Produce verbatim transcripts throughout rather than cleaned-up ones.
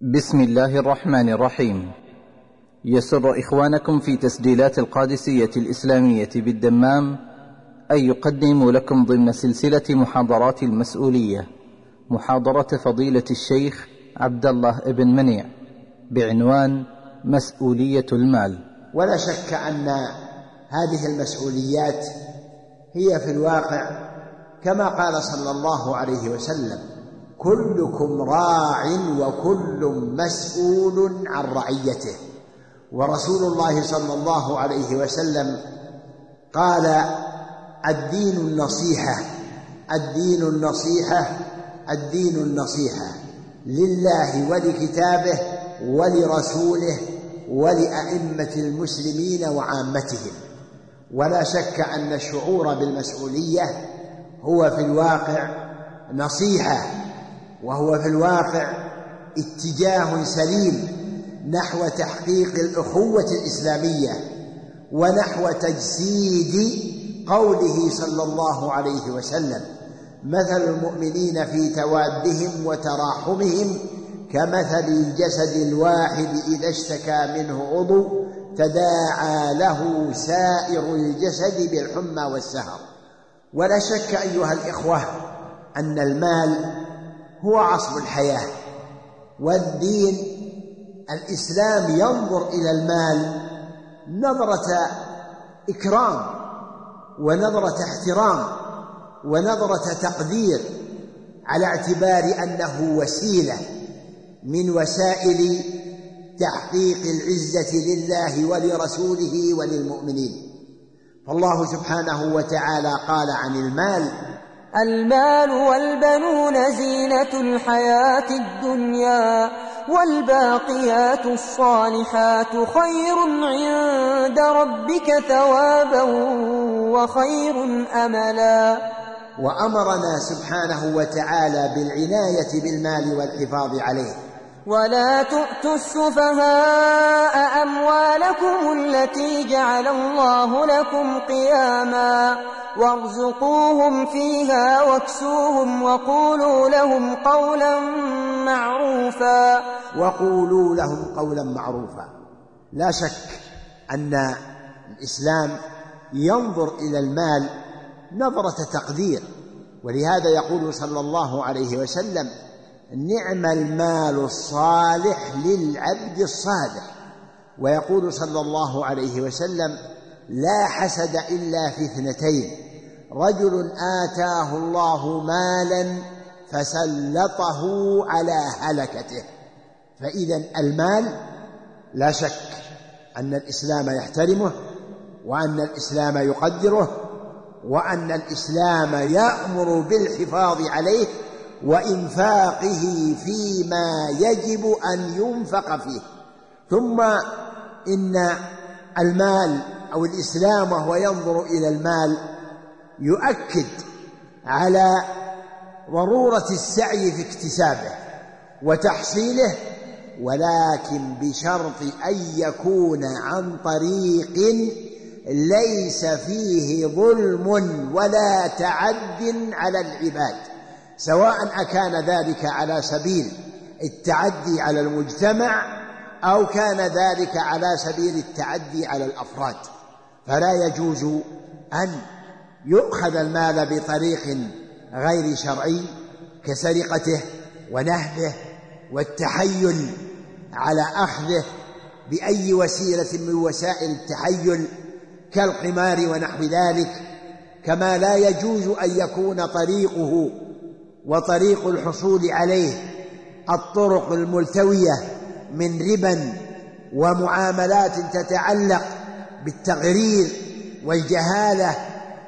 بسم الله الرحمن الرحيم. يسر إخوانكم في تسجيلات القادسية الإسلامية بالدمام أن يقدموا لكم ضمن سلسلة محاضرات المسؤولية محاضرة فضيلة الشيخ عبد الله بن منيع بعنوان مسؤولية المال. ولا شك أن هذه المسؤوليات هي في الواقع كما قال صلى الله عليه وسلم: كلكم راع وكل مسؤول عن رعيته. ورسول الله صلى الله عليه وسلم قال: الدين النصيحة الدين النصيحة الدين النصيحة لله ولكتابه ولرسوله ولأئمة المسلمين وعامتهم. ولا شك أن الشعور بالمسؤولية هو في الواقع نصيحة، وهو في الواقع اتجاه سليم نحو تحقيق الأخوة الإسلامية ونحو تجسيد قوله صلى الله عليه وسلم: مثل المؤمنين في توادهم وتراحمهم كمثل الجسد الواحد إذا اشتكى منه عضو تداعى له سائر الجسد بالحمى والسهر. ولا شك أيها الإخوة أن المال هو عصب الحياة، والدين الإسلام ينظر إلى المال نظرة إكرام ونظرة احترام ونظرة تقدير، على اعتبار أنه وسيلة من وسائل تحقيق العزة لله ولرسوله وللمؤمنين. فالله سبحانه وتعالى قال عن المال: المال والبنون زينة الحياة الدنيا والباقيات الصالحات خير عند ربك ثوابا وخير أملا. وأمرنا سبحانه وتعالى بالعناية بالمال والحفاظ عليه. ولا تؤتوا السفهاء أموالكم التي جعل الله لكم قياما وارزقوهم فيها واكسوهم وقولوا لهم قولا معروفا وقولوا لهم قولا معروفا. لا شك أن الإسلام ينظر إلى المال نظرة تقدير، ولهذا يقول صلى الله عليه وسلم: نعم المال الصالح للعبد الصالح. ويقول صلى الله عليه وسلم: لا حسد إلا في اثنتين: رجل آتاه الله مالا فسلطه على هلكته. فإذا المال لا شك أن الإسلام يحترمه، وأن الإسلام يقدره، وأن الإسلام يأمر بالحفاظ عليه وإنفاقه فيما يجب أن ينفق فيه. ثم إن المال أو الإسلام وهو ينظر إلى المال يؤكد على ضرورة السعي في اكتسابه وتحصيله، ولكن بشرط أن يكون عن طريق ليس فيه ظلم ولا تعد على العباد، سواء أكان ذلك على سبيل التعدي على المجتمع أو كان ذلك على سبيل التعدي على الأفراد. فلا يجوز أن يؤخذ المال بطريق غير شرعي كسرقته ونهبه والتحيل على أخذه بأي وسيلة من وسائل التحيل كالقمار ونحو ذلك. كما لا يجوز أن يكون طريقه وطريق الحصول عليه الطرق الملتوية من ربا ومعاملات تتعلق بالتغرير والجهالة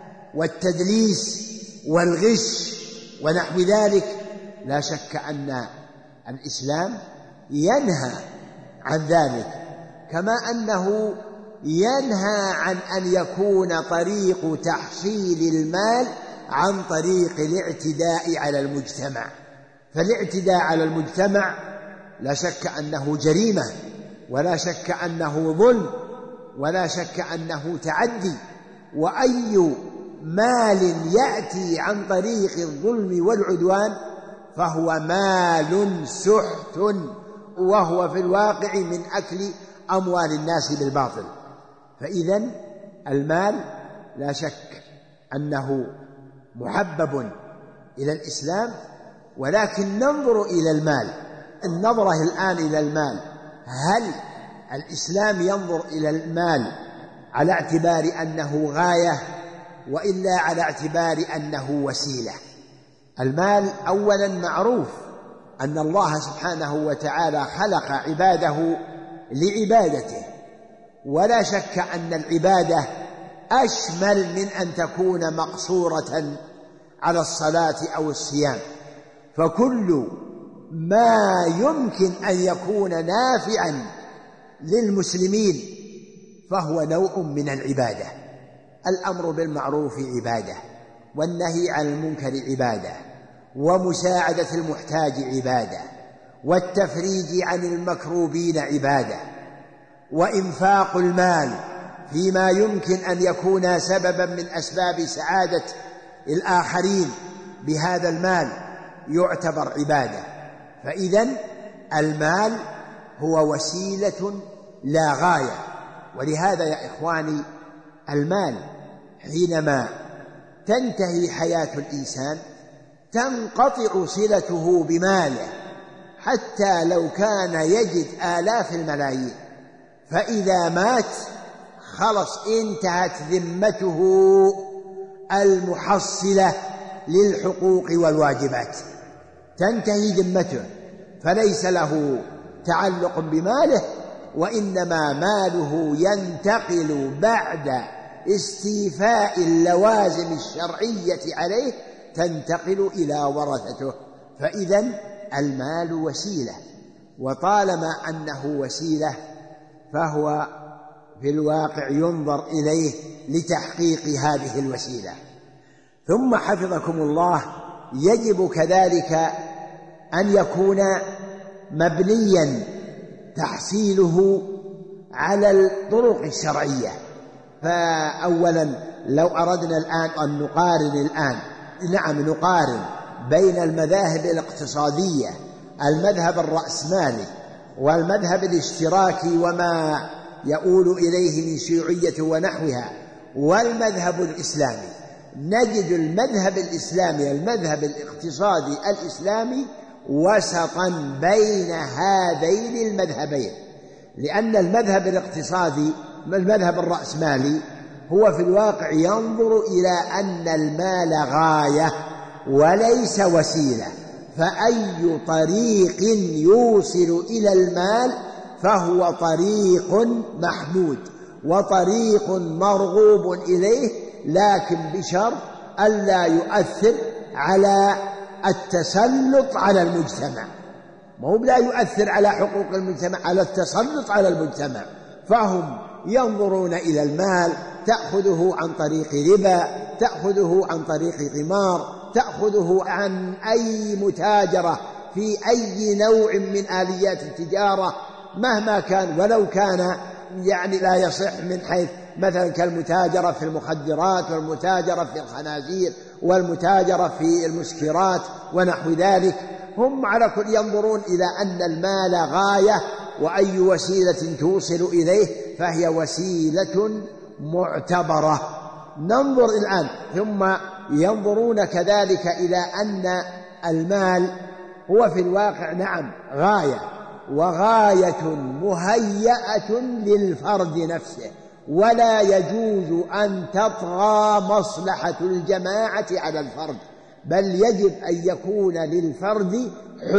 والتدليس والغش ونحو ذلك. لا شك أن الإسلام ينهى عن ذلك، كما أنه ينهى عن أن يكون طريق تحصيل المال عن طريق الاعتداء على المجتمع. فالاعتداء على المجتمع لا شك أنه جريمة، ولا شك أنه ظلم، ولا شك أنه تعدي. وأي مال يأتي عن طريق الظلم والعدوان فهو مال سحت وهو في الواقع من أكل أموال الناس بالباطل. فإذن المال لا شك أنه محبب إلى الإسلام، ولكن ننظر إلى المال النظرة الآن إلى المال، هل الإسلام ينظر إلى المال على اعتبار أنه غاية وإلا على اعتبار أنه وسيلة؟ المال أولا معروف أن الله سبحانه وتعالى خلق عباده لعبادته، ولا شك أن العبادة أشمل من أن تكون مقصورة على الصلاة أو الصيام، فكل ما يمكن أن يكون نافعا للمسلمين فهو نوع من العبادة. الأمر بالمعروف عبادة، والنهي عن المنكر عبادة، ومساعدة المحتاج عبادة، والتفريج عن المكروبين عبادة، وإنفاق المال فيما يمكن أن يكون سببا من أسباب سعادة الآخرين بهذا المال يعتبر عبادة. فإذن المال هو وسيلة لا غاية. ولهذا يا إخواني المال حينما تنتهي حياة الإنسان تنقطع صلته بماله حتى لو كان يجد آلاف الملايين، فإذا مات خلص انتهت ذمته المحصلة للحقوق والواجبات، تنتهي ذمته، فليس له تعلق بماله، وإنما ماله ينتقل بعد استيفاء اللوازم الشرعية عليه، تنتقل إلى ورثته. فإذن المال وسيلة، وطالما أنه وسيلة فهو في الواقع ينظر إليه لتحقيق هذه الوسيلة. ثم حفظكم الله يجب كذلك أن يكون مبنيا تحصيله على الطرق الشرعية. فأولا لو أردنا الآن أن نقارن الآن نعم نقارن بين المذاهب الاقتصادية، المذهب الرأسمالي والمذهب الاشتراكي وما يؤول إليه من شيوعية ونحوها، والمذهب الإسلامي، نجد المذهب الإسلامي المذهب الاقتصادي الإسلامي وسطا بين هذين المذهبين، لأن المذهب الاقتصادي المذهب الرأسمالي هو في الواقع ينظر إلى أن المال غاية وليس وسيلة، فأي طريق يوصل إلى المال فهو طريق محمود وطريق مرغوب إليه، لكن بشرط ألا يؤثر على التسلط على المجتمع. ما هو لا يؤثر على حقوق المجتمع، على التسلط على المجتمع. فهم ينظرون إلى المال تأخذه عن طريق ربا، تأخذه عن طريق قمار، تأخذه عن أي متاجرة في أي نوع من آليات التجارة مهما كان، ولو كان يعني لا يصح من حيث مثلا كالمتاجرة في المخدرات والمتاجرة في الخنازير والمتاجرة في المسكرات ونحو ذلك. هم على كل ينظرون إلى أن المال غاية، وأي وسيلة توصل إليه فهي وسيلة معتبرة. ننظر الآن ثم ينظرون كذلك إلى أن المال هو في الواقع نعم غاية، وغاية مهيئة للفرد نفسه، ولا يجوز أن تطغى مصلحة الجماعة على الفرد، بل يجب أن يكون للفرد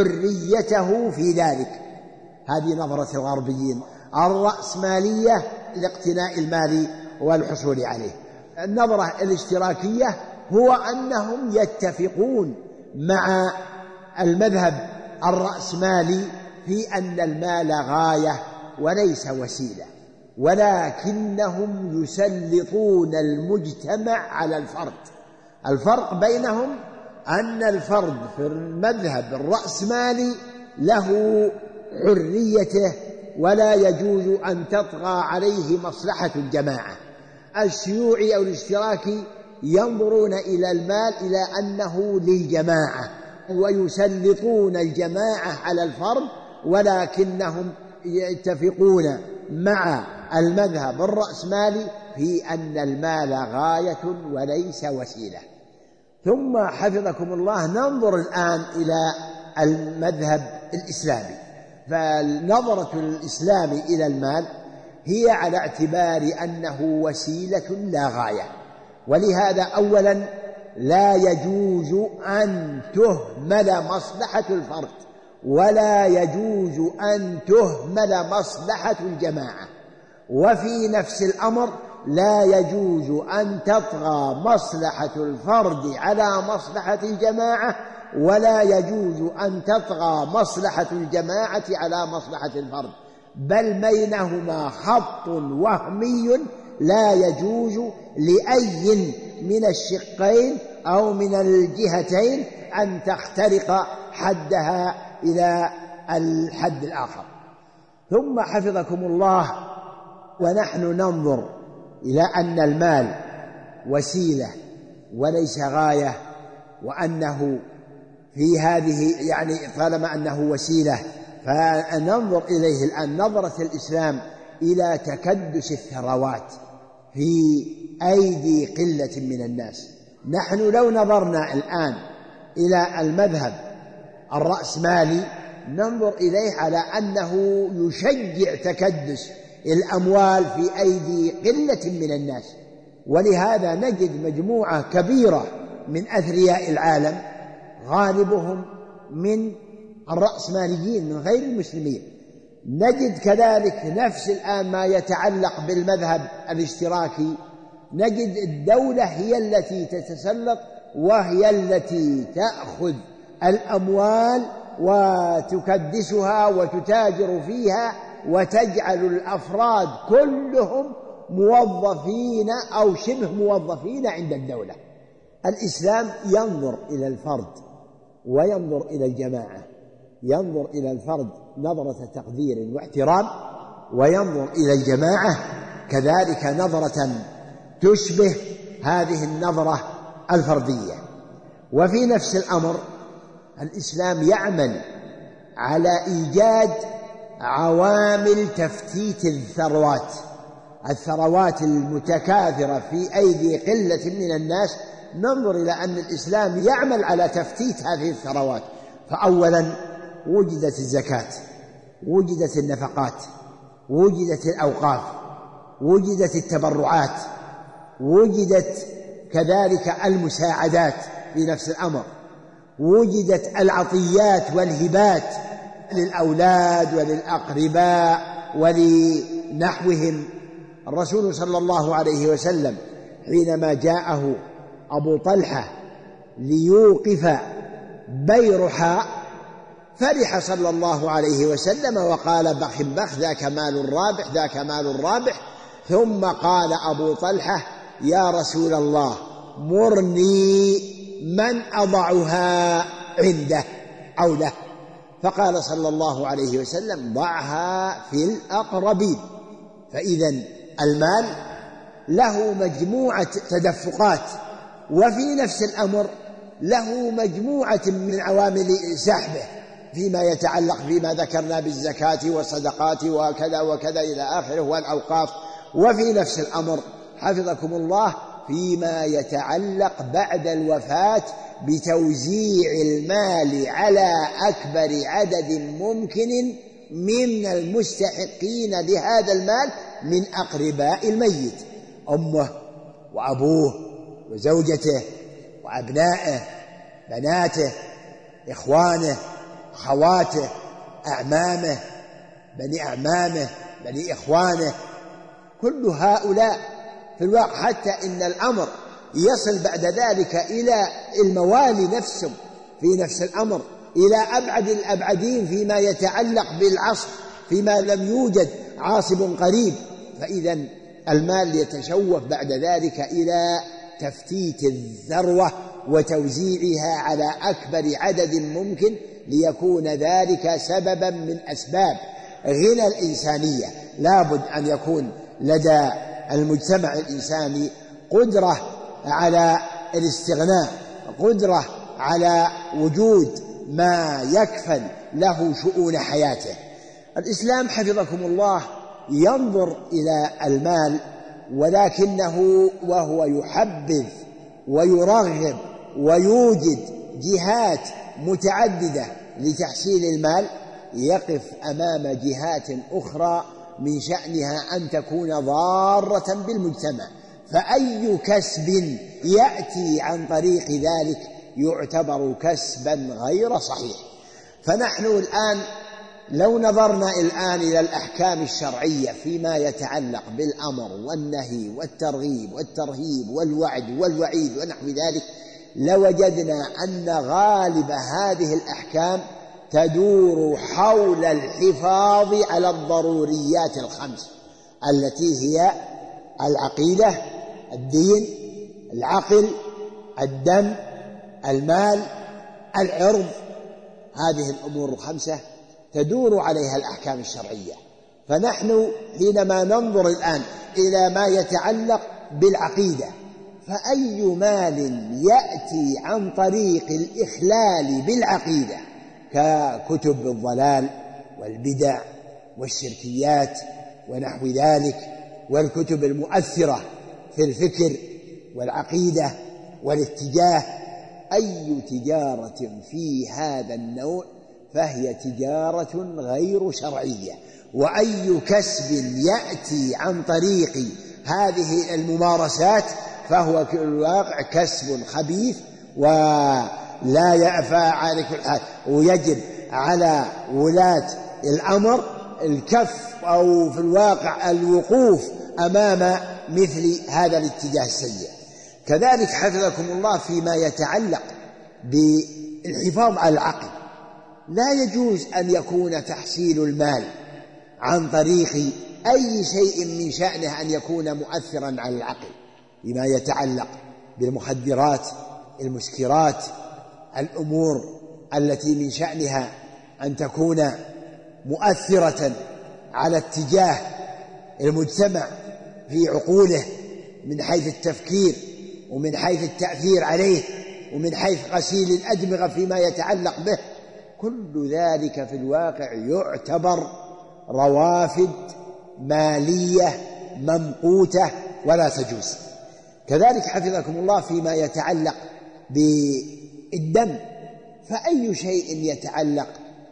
حريته في ذلك. هذه نظرة الغربيين الرأسمالية لاقتناء المال والحصول عليه. النظرة الاشتراكية هو أنهم يتفقون مع المذهب الرأسمالي في أن المال غاية وليس وسيلة، ولكنهم يسلطون المجتمع على الفرد. الفرق بينهم أن الفرد في المذهب الرأسمالي له حريته ولا يجوز أن تطغى عليه مصلحة الجماعة. الشيوعي أو الاشتراكي ينظرون إلى المال إلى أنه للجماعة، ويسلطون الجماعة على الفرد ولكنهم يتفقون مع المذهب الرأسمالي في أن المال غاية وليس وسيلة. ثم حفظكم الله ننظر الآن إلى المذهب الإسلامي. فالنظرة الإسلام إلى المال هي على اعتبار أنه وسيلة لا غاية، ولهذا أولا لا يجوز أن تهمل مصلحة الفرد، ولا يجوز أن تهمل مصلحة الجماعة، وفي نفس الأمر لا يجوز أن تطغى مصلحة الفرد على مصلحة الجماعة، ولا يجوز أن تطغى مصلحة الجماعة على مصلحة الفرد، بل بينهما خط وهمي لا يجوز لأي من الشقين أو من الجهتين أن تخترق حدها إلى الحد الآخر. ثم حفظكم الله ونحن ننظر إلى أن المال وسيلة وليس غاية، وأنه في هذه يعني طالما أنه وسيلة فننظر إليه الآن نظرة الإسلام إلى تكدس الثروات في أيدي قلة من الناس. نحن لو نظرنا الآن إلى المذهب الرأسمالي ننظر إليه على أنه يشجع تكدس الأموال في أيدي قلة من الناس، ولهذا نجد مجموعة كبيرة من أثرياء العالم غالبهم من الرأسماليين من غير المسلمين. نجد كذلك نفس الآن ما يتعلق بالمذهب الاشتراكي، نجد الدولة هي التي تتسلط وهي التي تأخذ الأموال وتكدسها وتتاجر فيها وتجعل الأفراد كلهم موظفين أو شبه موظفين عند الدولة. الإسلام ينظر إلى الفرد وينظر إلى الجماعة، ينظر إلى الفرد نظرة تقدير واحترام، وينظر إلى الجماعة كذلك نظرة تشبه هذه النظرة الفردية. وفي نفس الأمر الإسلام يعمل على إيجاد عوامل تفتيت الثروات الثروات المتكاثرة في أيدي قلة من الناس. ننظر إلى أن الإسلام يعمل على تفتيت هذه الثروات. فأولا وجدت الزكاة، وجدت النفقات، وجدت الأوقاف، وجدت التبرعات، وجدت كذلك المساعدات في نفس الأمر، وجدت العطيات والهبات للأولاد وللأقرباء ولنحوهم. الرسول صلى الله عليه وسلم حينما جاءه أبو طلحة ليوقف بيرحاء فرح صلى الله عليه وسلم وقال بخ بخ ذاك مال رابح ذاك مال رابح. ثم قال أبو طلحة يا رسول الله مرني من أضعها عنده أو له، فقال صلى الله عليه وسلم ضعها في الأقربين. فإذا المال له مجموعة تدفقات، وفي نفس الأمر له مجموعة من عوامل سحبه فيما يتعلق فيما ذكرنا بالزكاة والصدقات وكذا وكذا إلى آخره والأوقاف. وفي نفس الأمر حفظكم الله فيما يتعلق بعد الوفاة بتوزيع المال على أكبر عدد ممكن من المستحقين لهذا المال من أقرباء الميت، أمه وأبوه وزوجته وأبنائه بناته إخوانه أخواته أعمامه بني أعمامه بني إخوانه، كل هؤلاء في الواقع حتى إن الأمر يصل بعد ذلك إلى الموالي نفسهم في نفس الأمر إلى أبعد الأبعدين فيما يتعلق بالعصر فيما لم يوجد عاصب قريب. فإذا المال يتشوف بعد ذلك إلى تفتيت الثروة وتوزيعها على أكبر عدد ممكن ليكون ذلك سببا من أسباب غنى الإنسانية. لابد أن يكون لدى المجتمع الإنساني قدرة على الاستغناء، قدرة على وجود ما يكفل له شؤون حياته. الإسلام حفظكم الله ينظر إلى المال، ولكنه وهو يحبذ ويرغب ويوجد جهات متعددة لتحصيل المال، يقف أمام جهات أخرى من شأنها أن تكون ضارة بالمجتمع، فأي كسب يأتي عن طريق ذلك يعتبر كسبا غير صحيح. فنحن الآن لو نظرنا الآن إلى الأحكام الشرعية فيما يتعلق بالأمر والنهي والترغيب والترهيب والوعد والوعيد ونحو ذلك، لوجدنا أن غالب هذه الأحكام تدور حول الحفاظ على الضروريات الخمس التي هي العقيدة، الدين، العقل، الدم، المال، العرض. هذه الأمور الخمسة تدور عليها الأحكام الشرعية. فنحن حينما ننظر الآن إلى ما يتعلق بالعقيدة، فأي مال يأتي عن طريق الإخلال بالعقيدة ككتب الضلال والبدع والشركيات ونحو ذلك، والكتب المؤثرة في الفكر والعقيدة والاتجاه، أي تجارة في هذا النوع فهي تجارة غير شرعية. وأي كسب يأتي عن طريق هذه الممارسات فهو في الواقع كسب خبيث، ولا يأفى على كل حال. ويجب على ولاة الأمر الكف أو في الواقع الوقوف أمام مثل هذا الاتجاه السيء. كذلك حفظكم الله فيما يتعلق بالحفاظ على العقل، لا يجوز أن يكون تحصيل المال عن طريق أي شيء من شأنه أن يكون مؤثرا على العقل، بما يتعلق بالمخدرات، المسكرات، الأمور التي من شأنها أن تكون مؤثرة على اتجاه المجتمع في عقوله من حيث التفكير ومن حيث التأثير عليه ومن حيث غسيل الأدمغة فيما يتعلق به. كل ذلك في الواقع يعتبر روافد مالية ممقوتة ولا تجوز. كذلك حفظكم الله فيما يتعلق بالدم، فأي شيء يتعلق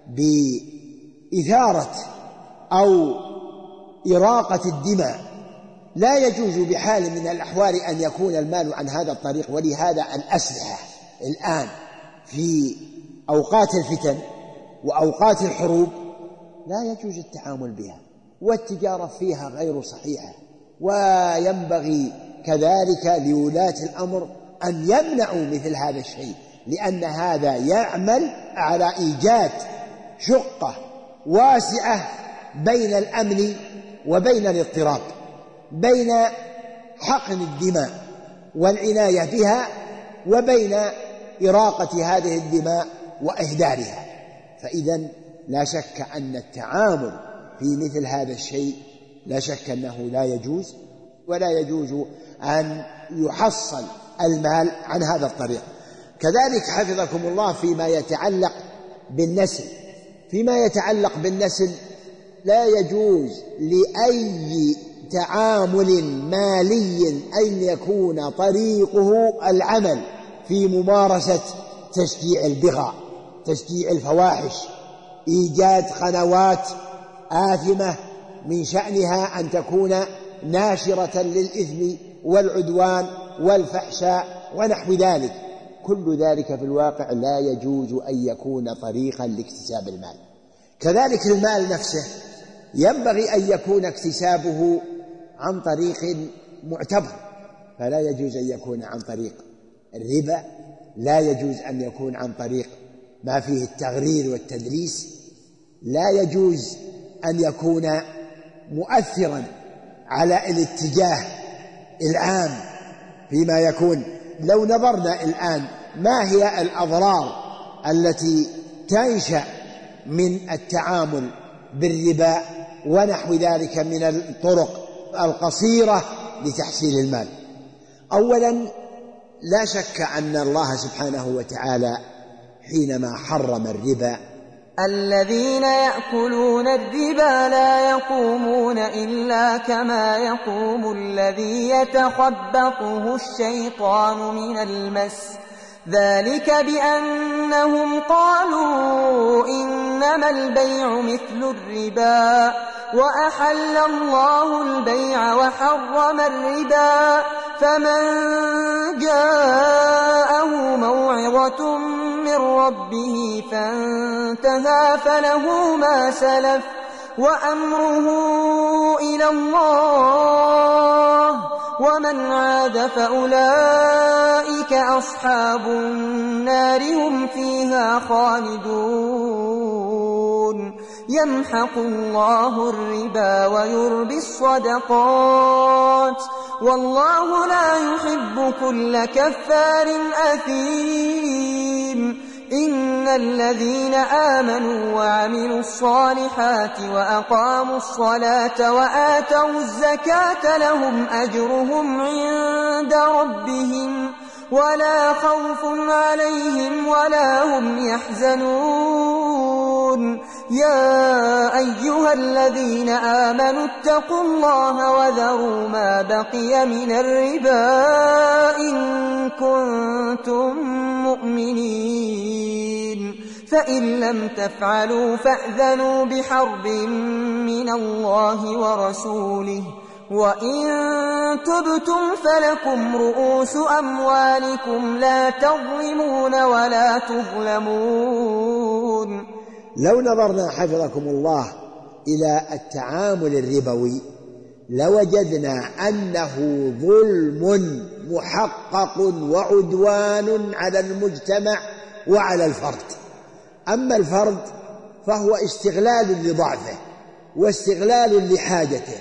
بإثارة أو إراقة الدماء لا يجوز بحال من الأحوال أن يكون المال عن هذا الطريق. ولهذا الأسلحة الآن في أوقات الفتن وأوقات الحروب لا يجوز التعامل بها، والتجارة فيها غير صحيحة. وينبغي كذلك لولاة الأمر أن يمنعوا مثل هذا الشيء، لأن هذا يعمل على إيجاد شقة واسعة بين الأمن وبين الاضطراب، بين حقن الدماء والعناية بها وبين إراقة هذه الدماء وإهدارها. فإذا لا شك أن التعامل في مثل هذا الشيء لا شك أنه لا يجوز، ولا يجوز أن يحصل المال عن هذا الطريق. كذلك حفظكم الله فيما يتعلق بالنسل، فيما يتعلق بالنسل لا يجوز لأي تعامل مالي أن يكون طريقه العمل في ممارسة تشجيع البغاء، تشجيع الفواحش، إيجاد قنوات آثمة من شأنها أن تكون ناشرة للإثم والعدوان والفحشاء ونحو ذلك. كل ذلك في الواقع لا يجوز أن يكون طريقا لاكتساب المال. كذلك المال نفسه ينبغي أن يكون اكتسابه عن طريق معتبر، فلا يجوز أن يكون عن طريق الربا، لا يجوز أن يكون عن طريق ما فيه التغرير والتدليس، لا يجوز أن يكون مؤثرا على الاتجاه العام فيما يكون. لو نظرنا الآن ما هي الأضرار التي تنشأ من التعامل بالربا ونحو ذلك من الطرق القصيرة لتحصيل المال. أولا لا شك أن الله سبحانه وتعالى حينما حرم الربا. الذين يأكلون الربا لا يقومون إلا كما يقوم الذي يتخبطه الشيطان من المس، ذلك بأنهم قالوا إنما البيع مثل الربا وأحل الله البيع وحرم الربا، فمن جاءه موعظة من ربه فانتهى فله ما سلف وأمره إلى الله، ومن عاد فأولئك أصحاب النار هم فيها خالدون. يمحق الله الربا ويربي الصدقات، والله لا يحب كل كفار أثيم. إن الذين آمنوا وعملوا الصالحات وأقاموا الصلاة وآتوا الزكاة لهم أجرهم عند ربهم ولا خوف عليهم ولا هم يحزنون. يا أيها الذين آمنوا اتقوا الله وذروا ما بقي من الربا إن كنتم مؤمنين، فإن لم تفعلوا فأذنوا بحرب من الله ورسوله، وإن تبتم فلكم رؤوس أموالكم لا تظلمون ولا تظلمون. لو نظرنا حفظكم الله إلى التعامل الربوي لوجدنا أنه ظلم محقق وعدوان على المجتمع وعلى الفرد. أما الفرد فهو استغلال لضعفه واستغلال لحاجته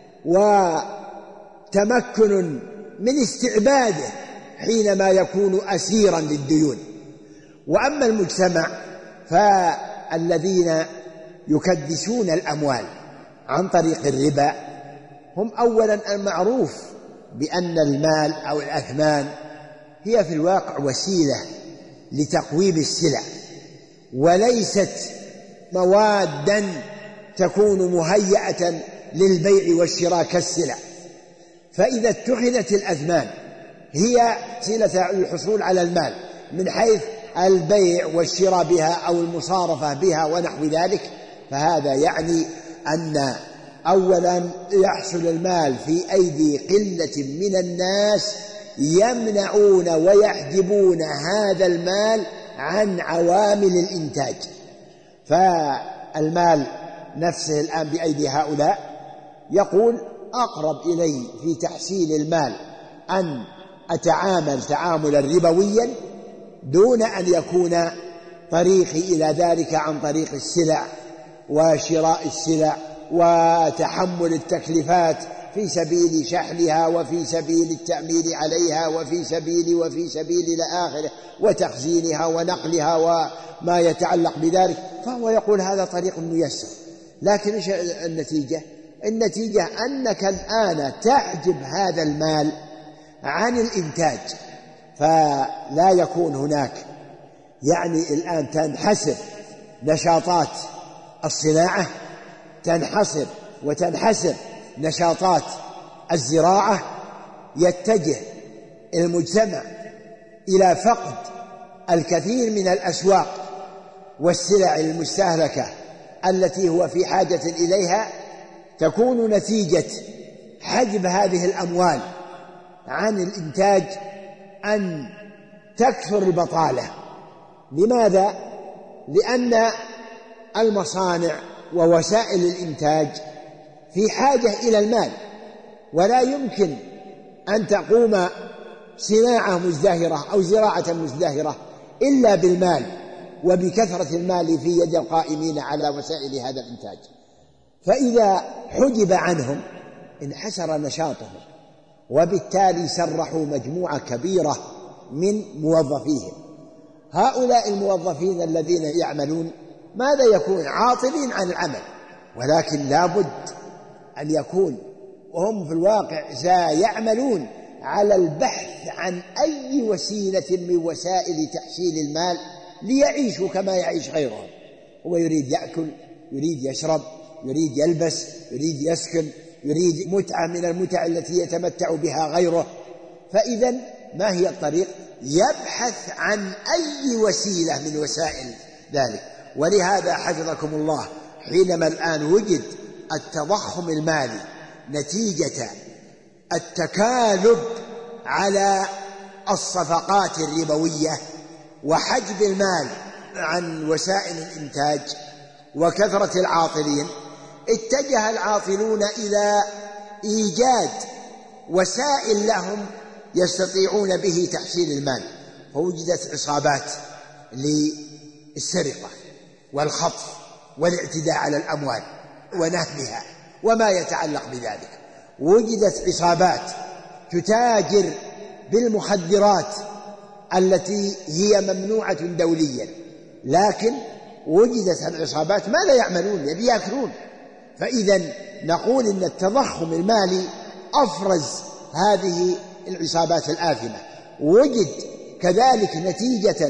وتمكن من استعباده حينما يكون أسيرا للديون. وأما المجتمع فالذين يكدسون الأموال عن طريق الربا هم أولا المعروف بأن المال أو الأثمان هي في الواقع وسيلة لتقويم السلع وليست موادا تكون مهيئة للبيع والشراء كالسلع. فإذا اتخذت الأثمان هي وسيلة للحصول على المال من حيث البيع والشراء بها أو المصارفة بها ونحو ذلك، فهذا يعني أن أولا يحصل المال في أيدي قلة من الناس يمنعون ويحجبون هذا المال عن عوامل الإنتاج. فالمال نفسه الآن بأيدي هؤلاء يقول أقرب إلي في تحصيل المال أن أتعامل تعاملا ربويا دون أن يكون طريقي إلى ذلك عن طريق السلع وشراء السلع وتحمل التكلفات في سبيل شحنها وفي سبيل التأمين عليها وفي سبيل وفي سبيل إلى آخره وتخزينها ونقلها وما يتعلق بذلك، فهو يقول هذا طريق ميسر. لكن إيش النتيجة؟ النتيجة أنك الآن تحجب هذا المال عن الإنتاج، فلا يكون هناك يعني الآن تنحسر نشاطات الصناعة، تنحصر وتنحسر نشاطات الزراعة، يتجه المجتمع إلى فقد الكثير من الأسواق والسلع المستهلكة التي هو في حاجة إليها. تكون نتيجة حجب هذه الأموال عن الإنتاج أن تكثر البطالة. لماذا؟ لأن المصانع ووسائل الإنتاج في حاجة إلى المال، ولا يمكن أن تقوم صناعة مزدهرة أو زراعة مزدهرة إلا بالمال وبكثرة المال في يد القائمين على وسائل هذا الإنتاج. فإذا حجب عنهم انحسر نشاطهم، وبالتالي سرحوا مجموعة كبيرة من موظفيهم. هؤلاء الموظفين الذين يعملون ماذا يكون؟ عاطلين عن العمل، ولكن لا بد أن يكون وهم في الواقع سيعملون على البحث عن أي وسيلة من وسائل تحصيل المال ليعيشوا كما يعيش غيرهم. هو يريد يأكل، يريد يشرب، يريد يلبس، يريد يسكن، يريد متعة من المتع التي يتمتع بها غيره. فإذا ما هي الطريق؟ يبحث عن أي وسيلة من وسائل ذلك. ولهذا حفظكم الله حينما الآن وجد التضخم المالي نتيجة التكالب على الصفقات الربوية وحجب المال عن وسائل الإنتاج وكثرة العاطلين، اتجه العاطلون إلى إيجاد وسائل لهم يستطيعون به تحصيل المال. فوجدت عصابات للسرقة والخطف والاعتداء على الأموال ونهبها وما يتعلق بذلك. وجدت عصابات تتاجر بالمخدرات التي هي ممنوعة دوليا، لكن وجدت العصابات ماذا يعملون؟ يبي يأكلون. فإذا نقول إن التضخم المالي أفرز هذه العصابات الآثمة. وجد كذلك نتيجة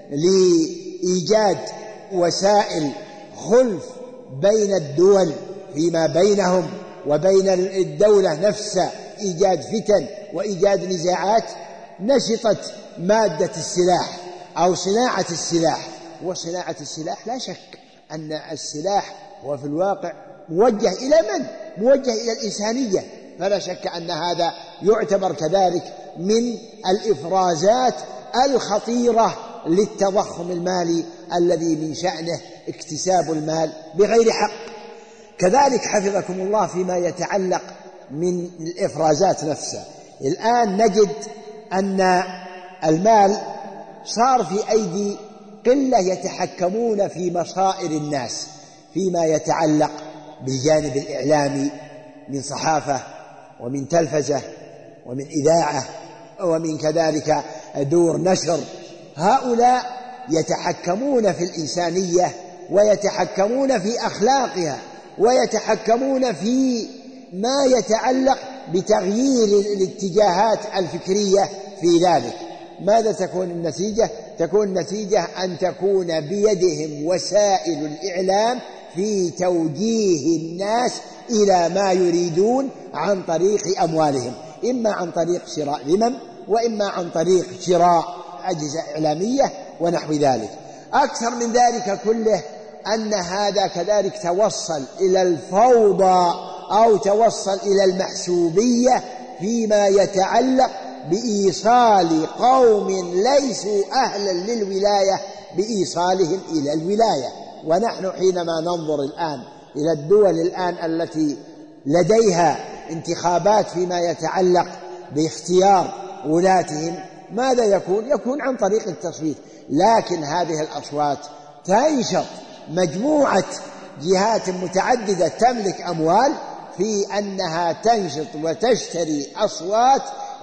لإيجاد وسائل خلف بين الدول فيما بينهم وبين الدولة نفسها، إيجاد فتن وإيجاد نزاعات، نشطت مادة السلاح أو صناعة السلاح. وصناعة السلاح لا شك أن السلاح هو في الواقع موجه إلى من؟ موجه إلى الإنسانية، فلا شك أن هذا يعتبر كذلك من الإفرازات الخطيرة للتضخم المالي الذي من شأنه اكتساب المال بغير حق. كذلك حفظكم الله فيما يتعلق من الإفرازات نفسها، الآن نجد أن المال صار في أيدي قلة يتحكمون في مصائر الناس فيما يتعلق بالجانب الإعلامي من صحافة ومن تلفزة ومن إذاعة ومن كذلك دور نشر. هؤلاء يتحكمون في الإنسانية ويتحكمون في أخلاقها ويتحكمون في ما يتعلق بتغيير الاتجاهات الفكرية في ذلك. ماذا تكون النتيجة؟ تكون النتيجة أن تكون بيدهم وسائل الإعلام في توجيه الناس إلى ما يريدون عن طريق أموالهم، إما عن طريق شراء ذمم وإما عن طريق شراء أجهزة إعلامية ونحو ذلك. أكثر من ذلك كله أن هذا كذلك توصل إلى الفوضى أو توصل إلى المحسوبية فيما يتعلق بإيصال قوم ليسوا أهلا للولاية بإيصالهم إلى الولاية. ونحن حينما ننظر الآن إلى الدول الآن التي لديها انتخابات فيما يتعلق باختيار ولاتهم، ماذا يكون؟ يكون عن طريق التصويت، لكن هذه الأصوات تنشط مجموعة جهات متعددة تملك أموال في أنها تنشط وتشتري أصوات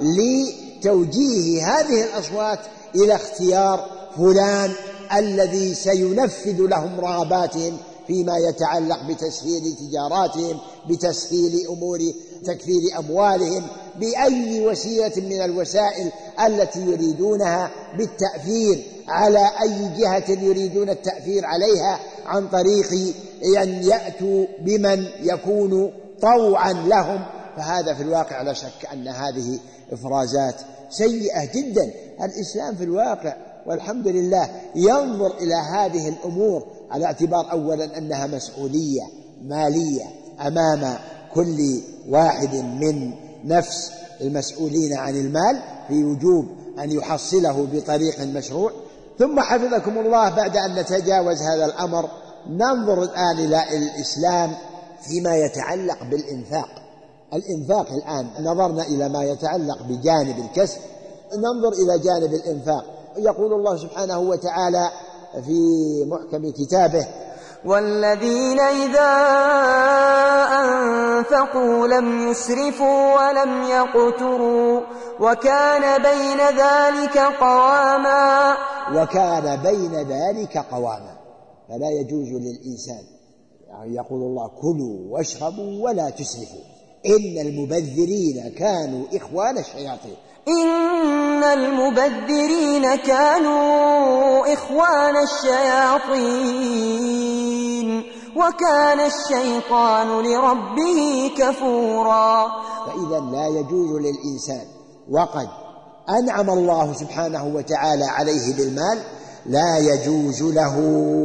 لتوجيه هذه الأصوات إلى اختيار فلان الذي سينفذ لهم رغباتهم فيما يتعلق بتسهيل تجاراتهم، بتسهيل أمور تكثير أموالهم، بأي وسيلة من الوسائل التي يريدونها، بالتأثير على أي جهة يريدون التأثير عليها عن طريق أن يأتوا بمن يكون طوعا لهم. فهذا في الواقع لا شك أن هذه إفرازات سيئة جدا. الإسلام في الواقع والحمد لله ينظر إلى هذه الأمور على اعتبار أولا أنها مسؤولية مالية أمام كل واحد من نفس المسؤولين عن المال في وجوب أن يحصله بطريق مشروع. ثم حفظكم الله بعد أن نتجاوز هذا الأمر ننظر الآن إلى الإسلام فيما يتعلق بالإنفاق. الإنفاق الآن نظرنا إلى ما يتعلق بجانب الكسب، ننظر إلى جانب الإنفاق. يقول الله سبحانه وتعالى في محكم كتابه: والذين إذا أنفقوا لم يسرفوا ولم يقتروا وكان بين ذلك قواما. وكان بين ذلك قواما، فلا يجوز للإنسان، يعني يقول الله: كلوا واشربوا ولا تسرفوا إن المبذرين كانوا إخوان الشياطين. إن المبذرين كانوا إخوان الشياطين وكان الشيطان لربه كفورا. فإذا لا يجوز للإنسان وقد أنعم الله سبحانه وتعالى عليه بالمال لا يجوز له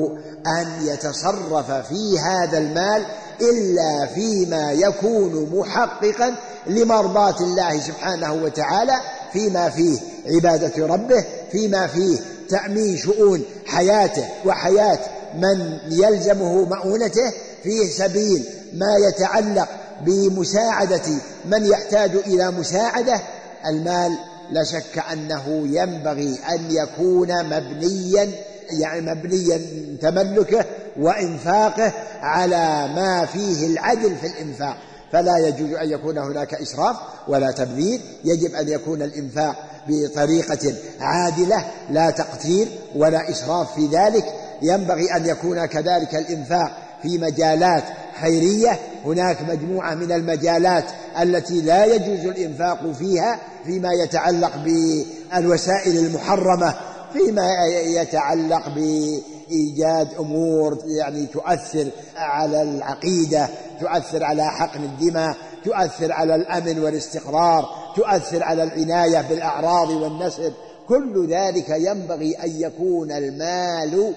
أن يتصرف في هذا المال إلا فيما يكون محققا لمرضاة الله سبحانه وتعالى، فيما فيه عبادة ربه، فيما فيه تأمين شؤون حياته وحياة من يلزمه مؤونته، فيه سبيل ما يتعلق بمساعدة من يحتاج إلى مساعدة. المال لا شك أنه ينبغي أن يكون مبنيا يعني مبنيا تملكه وإنفاقه على ما فيه العدل في الإنفاق، فلا يجوز أن يكون هناك إسراف ولا تبذير، يجب أن يكون الإنفاق بطريقة عادلة لا تقتير ولا إسراف في ذلك. ينبغي أن يكون كذلك الإنفاق في مجالات خيرية، هناك مجموعة من المجالات التي لا يجوز الإنفاق فيها فيما يتعلق بالوسائل المحرمة، فيما يتعلق بإيجاد أمور يعني تؤثر على العقيدة، تؤثر على حقن الدماء، تؤثر على الأمن والاستقرار، تؤثر على العناية بالأعراض والنسب. كل ذلك ينبغي أن يكون المال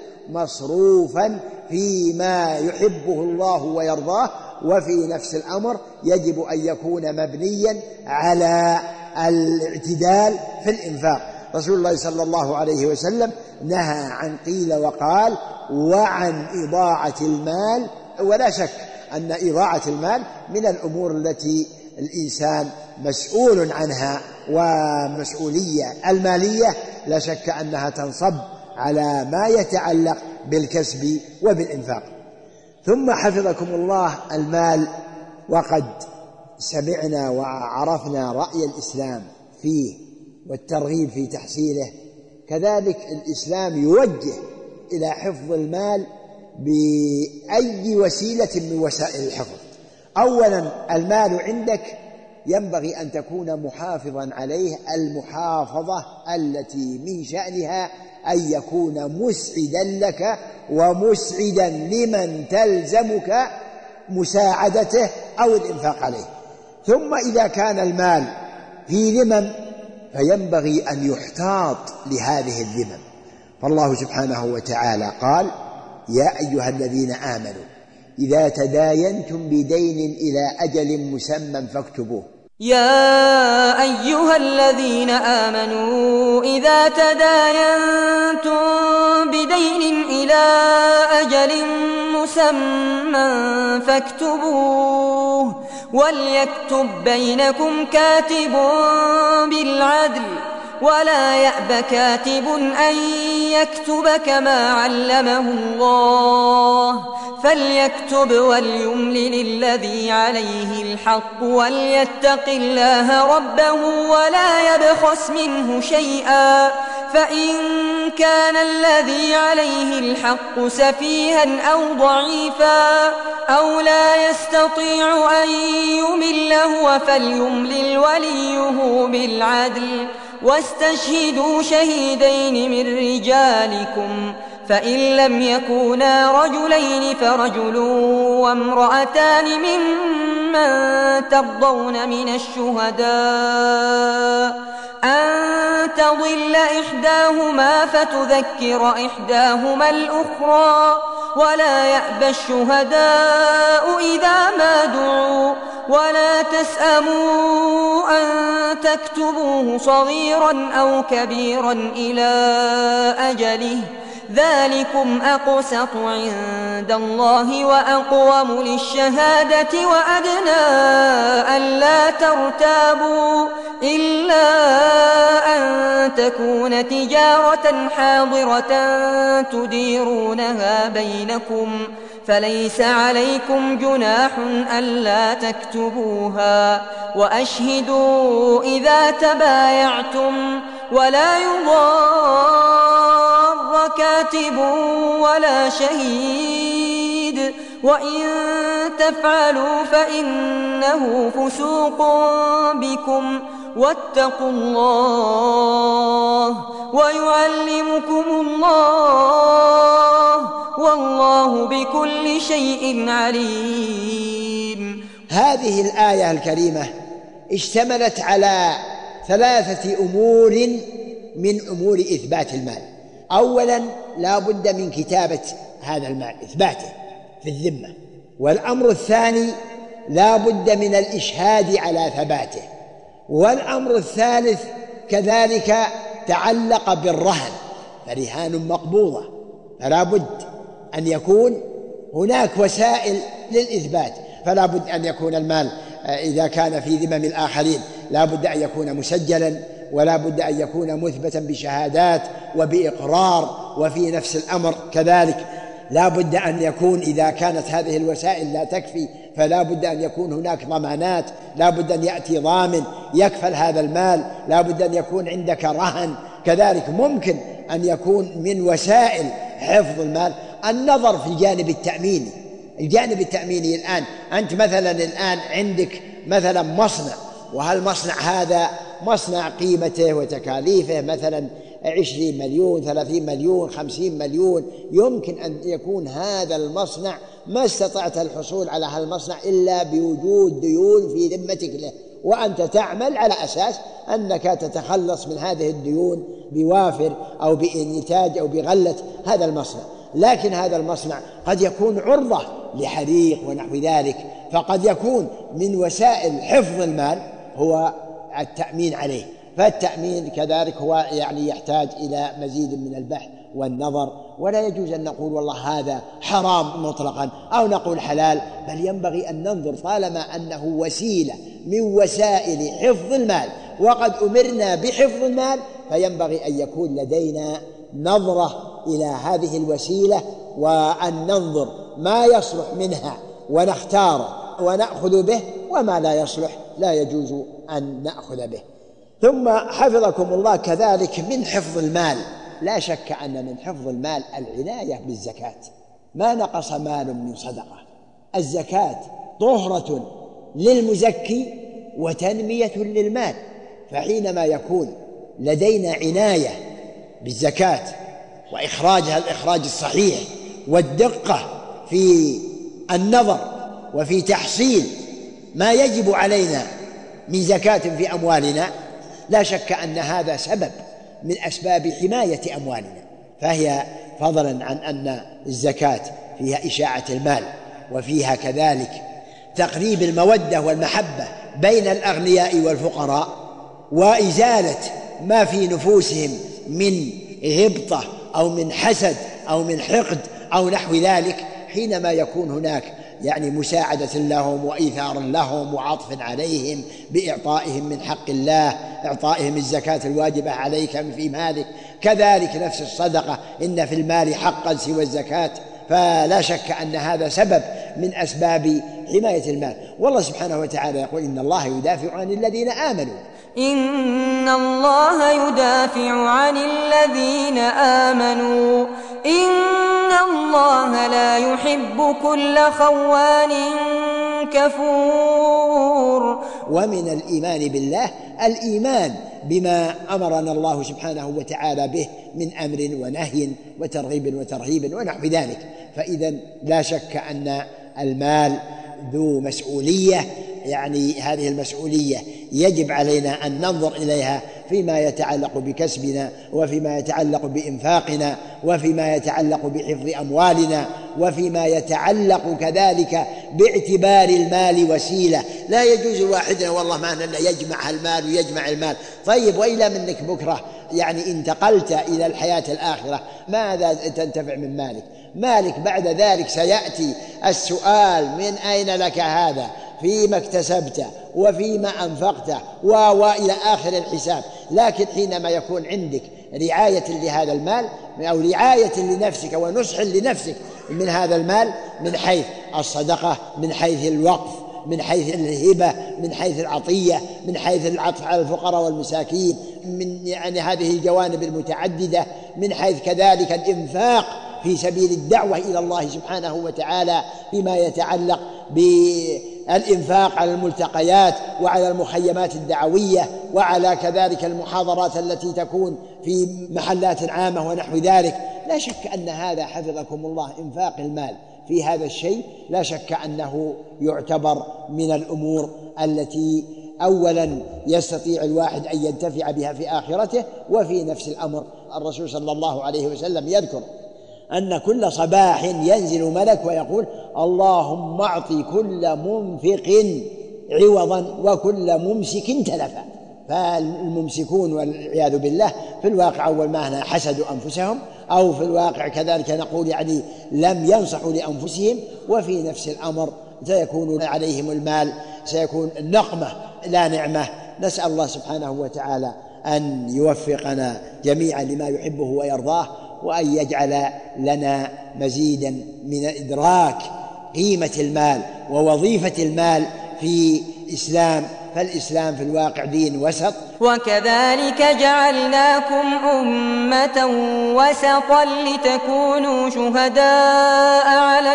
مصروفا فيما يحبه الله ويرضاه، وفي نفس الأمر يجب أن يكون مبنيا على الاعتدال في الإنفاق. رسول الله صلى الله عليه وسلم نهى عن قيل وقال وعن إضاعة المال، ولا شك أن إضاعة المال من الأمور التي الإنسان مسؤول عنها، ومسؤولية المالية لا شك أنها تنصب على ما يتعلق بالكسب وبالإنفاق. ثم حفظكم الله المال، وقد سمعنا وعرفنا رأي الإسلام فيه والترغيب في تحصيله، كذلك الإسلام يوجه إلى حفظ المال بأي وسيلة من وسائل الحفظ. أولا المال عندك ينبغي أن تكون محافظا عليه المحافظة التي من شأنها أن يكون مسعدا لك ومسعدا لمن تلزمك مساعدته أو الإنفاق عليه. ثم إذا كان المال في ذمم فينبغي أن يحتاط لهذه الذمم، فالله سبحانه وتعالى قال يا أيها الذين آمنوا إذا تداينتم بدين إلى أجل مسمى فاكتبوه. يا أيها الذين آمنوا إذا تداينتم بدين إلى أجل مسمى فاكتبوه وليكتب بينكم كاتب بالعدل ولا يأب كاتب أن يكتب كما علمه الله فليكتب وليملل الذي عليه الحق وليتق الله ربه ولا يبخس منه شيئا فإن كان الذي عليه الحق سفيها أو ضعيفا أو لا يستطيع أن يمل هو فليملل وليه بالعدل واستشهدوا شهيدين من رجالكم فإن لم يكونا رجلين فرجل وامرأتان ممن ترضون من الشهداء أن تضل إحداهما فتذكر إحداهما الأخرى ولا يأبى الشهداء إذا ما دعوا ولا تسأموا أن تكتبوه صغيرا أو كبيرا إلى أجله ذلكم أقسط عند الله وأقوم للشهادة وأدنى ألا ترتابوا إلا أن تكون تجارة حاضرة تديرونها بينكم فليس عليكم جناح ألا تكتبوها وأشهدوا إذا تبايعتم ولا يضار كاتب ولا شهيد وإن تفعلوا فإنه فسوق بكم واتقوا الله ويعلمكم الله والله بكل شيء عليم. هذه الآية الكريمة اشتملت على ثلاثة أمور من أمور إثبات المال. أولا لا بد من كتابة هذا المال، إثباته في الذمة. والأمر الثاني لا بد من الإشهاد على ثباته. والأمر الثالث كذلك تعلق بالرهن، فرهان مقبوضة، فلا بد أن يكون هناك وسائل للإثبات. فلا بد أن يكون المال إذا كان في ذمم الآخرين لا بد أن يكون مسجلا، ولا بد أن يكون مثبتا بشهادات وبإقرار. وفي نفس الأمر كذلك لا بد أن يكون إذا كانت هذه الوسائل لا تكفي فلا بد أن يكون هناك ضمانات، لا بد أن يأتي ضامن يكفل هذا المال، لا بد أن يكون عندك رهن. كذلك ممكن أن يكون من وسائل حفظ المال النظر في الجانب التأميني. الجانب التأميني الآن أنت مثلا الآن عندك مثلا مصنع، وهل مصنع هذا مصنع قيمته وتكاليفه مثلا عشرين مليون، ثلاثين مليون، خمسين مليون، يمكن أن يكون هذا المصنع ما استطعت الحصول على هذا المصنع إلا بوجود ديون في ذمتك له، وأنت تعمل على أساس أنك تتخلص من هذه الديون بوافر أو بإنتاج أو بغلة هذا المصنع. لكن هذا المصنع قد يكون عرضة لحريق ونحو ذلك، فقد يكون من وسائل حفظ المال هو التأمين عليه. فالتأمين كذلك هو يعني يحتاج إلى مزيد من البحث والنظر، ولا يجوز أن نقول والله هذا حرام مطلقا أو نقول حلال، بل ينبغي أن ننظر طالما أنه وسيلة من وسائل حفظ المال وقد أمرنا بحفظ المال فينبغي أن يكون لدينا نظرة إلى هذه الوسيلة وأن ننظر ما يصلح منها ونختاره ونأخذ به، وما لا يصلح لا يجوز أن نأخذ به. ثم حفظكم الله كذلك من حفظ المال لا شك أن من حفظ المال العناية بالزكاة. ما نقص مال من صدقة. الزكاة طهرة للمزكي وتنمية للمال، فحينما يكون لدينا عناية بالزكاة وإخراجها الإخراج الصحيح والدقة في النظر وفي تحصيل ما يجب علينا من زكاة في أموالنا، لا شك أن هذا سبب من أسباب حماية أموالنا. فهي فضلا عن أن الزكاة فيها إشاعة المال وفيها كذلك تقريب المودة والمحبة بين الأغنياء والفقراء وإزالة ما في نفوسهم من غبطة أو من حسد أو من حقد أو نحو ذلك، حينما يكون هناك يعني مساعدة لهم وإيثار لهم وعطف عليهم بإعطائهم من حق الله، إعطائهم الزكاة الواجبة عليك في مالك. كذلك نفس الصدقة، إن في المال حقا سوى الزكاة. فلا شك أن هذا سبب من أسباب حماية المال. والله سبحانه وتعالى يقول إن الله يدافع عن الذين آمنوا إن الله يدافع عن الذين آمنوا إن الله لا يحب كل خوان كفور. ومن الإيمان بالله الإيمان بما أمرنا الله سبحانه وتعالى به من أمر ونهي وترغيب وترهيب ونحو ذلك. فإذا لا شك أن المال ذو مسؤولية، يعني هذه المسؤولية يجب علينا أن ننظر إليها فيما يتعلق بكسبنا وفيما يتعلق بإنفاقنا وفيما يتعلق بحفظ أموالنا وفيما يتعلق كذلك باعتبار المال وسيلة. لا يجوز واحدنا والله ما أننا يجمع المال ويجمع المال. طيب وإلى منك بكرة يعني انتقلت إلى الحياة الآخرة ماذا تنتفع من مالك؟ مالك بعد ذلك سيأتي السؤال من أين لك هذا، فيما اكتسبته وفيما أنفقته وإلى آخر الحساب. لكن حينما يكون عندك رعاية لهذا المال أو رعاية لنفسك ونصح لنفسك من هذا المال من حيث الصدقة، من حيث الوقف، من حيث الهبة، من حيث العطية، من حيث العطف على الفقراء والمساكين، من يعني هذه الجوانب المتعددة، من حيث كذلك الإنفاق في سبيل الدعوة إلى الله سبحانه وتعالى بما يتعلق الإنفاق على الملتقيات وعلى المخيمات الدعوية وعلى كذلك المحاضرات التي تكون في محلات عامة ونحو ذلك. لا شك أن هذا حفظكم الله إنفاق المال في هذا الشيء لا شك أنه يعتبر من الأمور التي أولا يستطيع الواحد أن ينتفع بها في آخرته. وفي نفس الأمر الرسول صلى الله عليه وسلم يذكر أن كل صباح ينزل ملك ويقول اللهم أعط كل منفق عوضا وكل ممسك تلفا. فالممسكون والعياذ بالله في الواقع أول ما هنا حسدوا أنفسهم، أو في الواقع كذلك نقول يعني لم ينصحوا لأنفسهم. وفي نفس الأمر سيكون عليهم المال سيكون نقمة لا نعمة. نسأل الله سبحانه وتعالى أن يوفقنا جميعا لما يحبه ويرضاه، وأن يجعل لنا مزيدا من إدراك قيمة المال ووظيفة المال في الإسلام. فالإسلام في الواقع دين وسط. وكذلك جعلناكم أمة وسطا لتكونوا شهداء على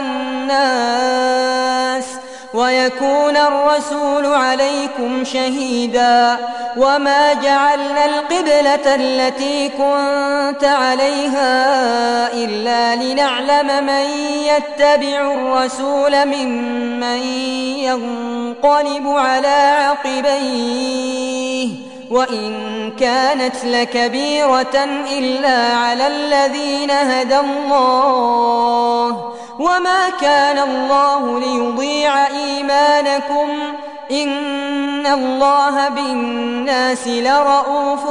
الناس ويكون الرسول عليكم شهيدا. وما جعلنا القبلة التي كنت عليها إلا لنعلم من يتبع الرسول ممن ينقلب على عقبيه وإن كانت لكبيرة إلا على الذين هدى الله وما كان الله ليضيع إيمانكم إن الله بالناس لرؤوف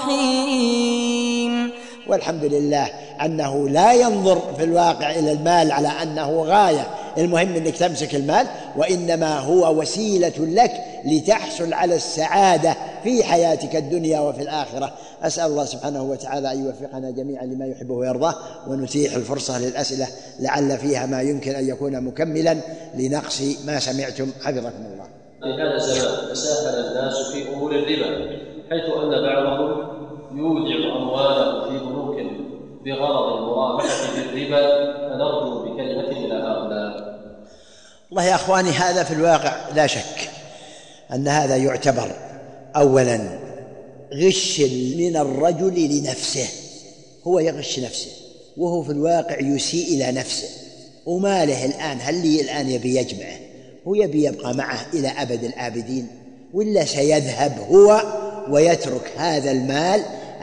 رحيم. والحمد لله أنه لا ينظر في الواقع إلى المال على أنه غاية، المهم أنك تمسك المال، وإنما هو وسيلة لك لتحصل على السعادة في حياتك الدنيا وفي الآخرة. أسأل الله سبحانه وتعالى أن يوفقنا جميعا لما يحبه ويرضاه، ونتيح الفرصة للأسئلة لعل فيها ما يمكن أن يكون مكملا لنقص ما سمعتم حفظكم الله. في هذا الزمان تساهل الناس في أمور الربا، حيث أن بعضهم يودع أمواله في بنوك بغرض المرابحة بالربا، فنرجو بكلمة إلى هؤلاء. والله يا أخواني هذا في الواقع لا شك أن هذا يعتبر أولا غش من الرجل لنفسه، هو يغش نفسه وهو في الواقع يسيء إلى نفسه. وماله الآن هل لي الآن يبي يجمعه، هو يبي يبقى معه إلى أبد الآبدين، ولا سيذهب هو ويترك هذا المال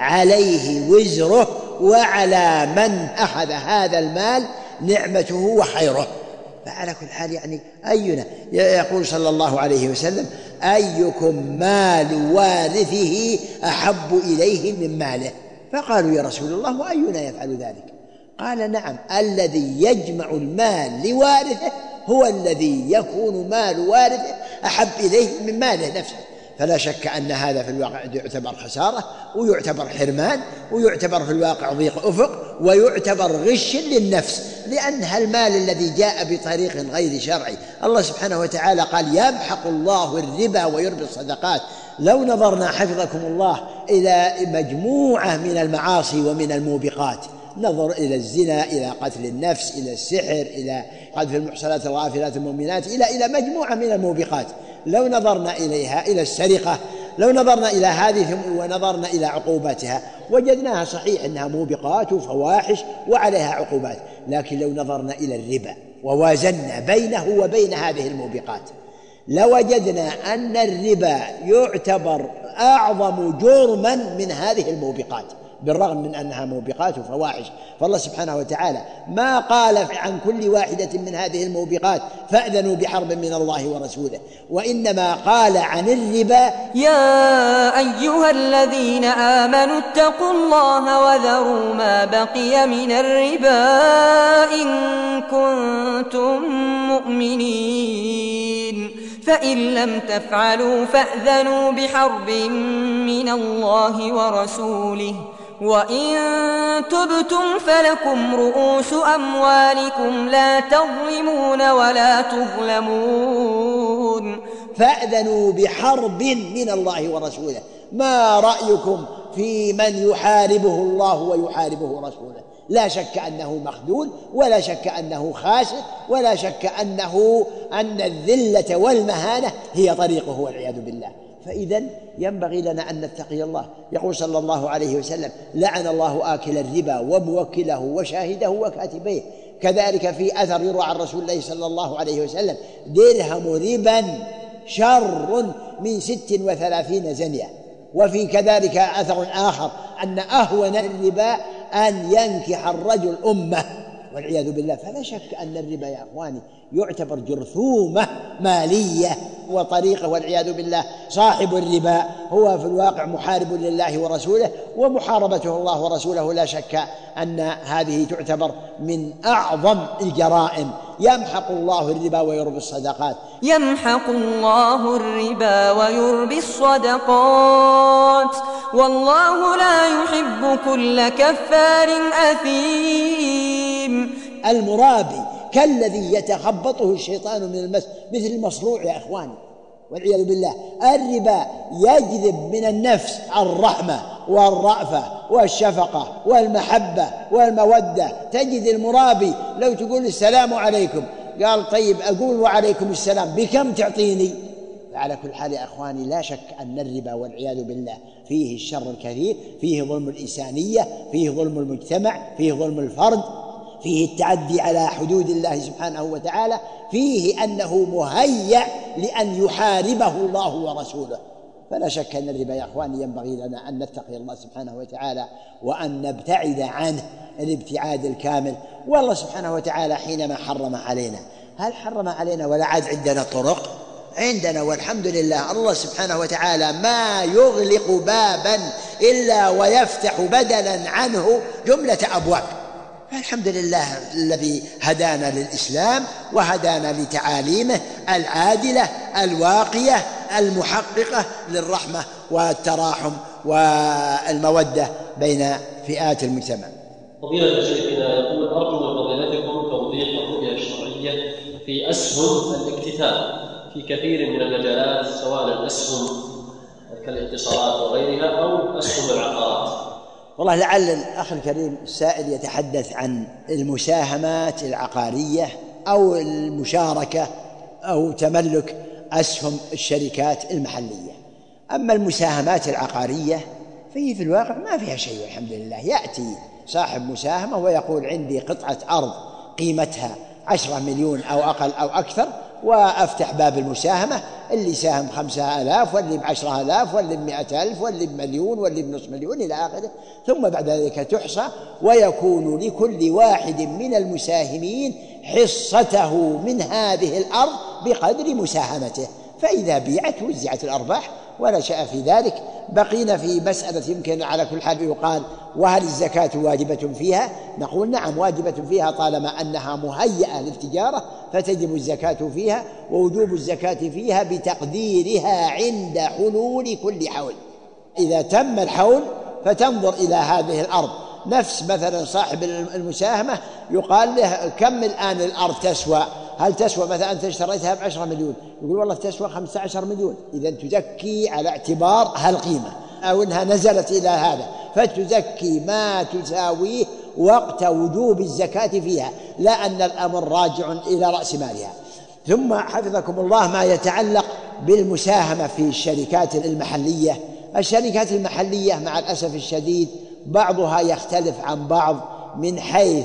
عليه وزره وعلى من أخذ هذا المال نعمته وخيره. فعلى كل حال يعني أينا، يقول صلى الله عليه وسلم أيكم مال وارثه أحب إليه من ماله؟ فقالوا يا رسول الله وأينا يفعل ذلك؟ قال نعم، الذي يجمع المال لوارثه هو الذي يكون مال وارثه أحب إليه من ماله نفسه. فلا شك أن هذا في الواقع يعتبر خسارة، ويعتبر حرمان، ويعتبر في الواقع ضيق أفق، ويعتبر غش للنفس، لأن المال الذي جاء بطريق غير شرعي الله سبحانه وتعالى قال يمحق الله الربا ويربي الصدقات. لو نظرنا حفظكم الله إلى مجموعة من المعاصي ومن الموبقات، نظر إلى الزنا، إلى قتل النفس، إلى السحر، إلى قذف المحصنات الغافلات المؤمنات، إلى إلى مجموعة من الموبقات، لو نظرنا إليها، إلى السرقة، لو نظرنا إلى هذه ونظرنا إلى عقوباتها وجدناها صحيح أنها موبقات وفواحش وعليها عقوبات، لكن لو نظرنا إلى الربا ووازنا بينه وبين هذه الموبقات لوجدنا أن الربا يعتبر أعظم جرما من هذه الموبقات، بالرغم من أنها موبقات وفواحش. فالله سبحانه وتعالى ما قال عن كل واحدة من هذه الموبقات فأذنوا بحرب من الله ورسوله، وإنما قال عن الربا يا أيها الذين آمنوا اتقوا الله وذروا ما بقي من الربا إن كنتم مؤمنين، فإن لم تفعلوا فأذنوا بحرب من الله ورسوله، وإن تبتم فلكم رؤوس أموالكم لا تظلمون ولا تظلمون. فأذنوا بحرب من الله ورسوله. ما رأيكم في من يحاربه الله ويحاربه رسوله؟ لا شك أنه مخذول، ولا شك أنه خاسر، ولا شك أنه أن الذلة والمهانة هي طريقه والعياذ بالله. فإذا ينبغي لنا أن نتقي الله. يقول صلى الله عليه وسلم: لعن الله آكل الربا وموكله وشاهده وكاتبيه. كذلك في أثر يروى عن رسول الله صلى الله عليه وسلم: درهم ربا شر من ست وثلاثين زنية. وفي كذلك أثر آخر أن أهون الربا أن ينكح الرجل أمه والعياذ بالله. فلا شك أن الربا يا أخواني يعتبر جرثومة مالية وطريقة والعياذ بالله. صاحب الربا هو في الواقع محارب لله ورسوله، ومحاربته الله ورسوله لا شك أن هذه تعتبر من أعظم الجرائم. يمحق الله الربا ويربي الصدقات. يمحق الله الربا ويربي الصدقات والله لا يحب كل كفار أثيم. المرابي كالذي يتخبطه الشيطان من المس مثل المصروع يا إخواني والعياذ بالله. الربا يجذب من النفس الرحمة والرأفة والشفقة والمحبة والمودة. تجد المرابي لو تقول السلام عليكم قال طيب أقول وعليكم السلام، بكم تعطيني؟ على كل حال يا أخواني لا شك أن الربا والعياذ بالله فيه الشر الكثير، فيه ظلم الإنسانية، فيه ظلم المجتمع، فيه ظلم الفرد، فيه التعدي على حدود الله سبحانه وتعالى، فيه أنه مهيأ لأن يحاربه الله ورسوله. فلا شك أن الربا يا أخواني ينبغي لنا أن نتقي الله سبحانه وتعالى وأن نبتعد عنه الابتعاد الكامل. والله سبحانه وتعالى حينما حرم علينا، هل حرم علينا ولا عاد عندنا طرق؟ عندنا والحمد لله. الله سبحانه وتعالى ما يغلق بابا إلا ويفتح بدلا عنه جملة أبواب. الحمد لله الذي هدانا للإسلام وهدانا لتعاليمه العادلة الواقية المحققة للرحمة والتراحم والمودة بين فئات المجتمع. فضيلة شيخنا يقول: أرجو من فضيلتكم توضيح الرؤية الشرعية في أسهم الاكتتاب في كثير من المجالات، سواء الأسهم كالاتصالات وغيرها أو أسهم العقارات. والله لعل الأخ الكريم السائل يتحدث عن المساهمات العقارية أو المشاركة أو تملك أسهم الشركات المحلية. أما المساهمات العقارية فهي في الواقع ما فيها شيء والحمد لله. يأتي صاحب مساهمة ويقول عندي قطعة أرض قيمتها عشرة مليون أو أقل أو أكثر، وأفتح باب المساهمة، اللي ساهم خمسة آلاف واللي بعشرة آلاف واللي بمئة ألف واللي بمليون واللي بنصف مليون إلى آخره. ثم بعد ذلك تحصى ويكون لكل واحد من المساهمين حصته من هذه الأرض بقدر مساهمته، فإذا بيعت وزعت الأرباح ولا شيء في ذلك. بقينا في مسألة يمكن على كل حال يقال: وهل الزكاة واجبة فيها؟ نقول نعم واجبة فيها طالما أنها مهيئة للتجارة فتجب الزكاة فيها، ووجوب الزكاة فيها بتقديرها عند حلول كل حول. إذا تم الحول فتنظر إلى هذه الأرض، نفس مثلا صاحب المساهمة يقال له كم الآن الأرض تسوى؟ هل تسوى مثلا أنت اشتريتها بعشرة مليون؟ يقول والله تسوى خمسة عشر مليون. إذن تزكي على اعتبار هالقيمة أو إنها نزلت إلى هذا، فتزكي ما تساويه وقت وجوب الزكاة فيها، لا أن الأمر راجع إلى رأس مالها. ثم حفظكم الله ما يتعلق بالمساهمة في الشركات المحلية. الشركات المحلية مع الأسف الشديد بعضها يختلف عن بعض من حيث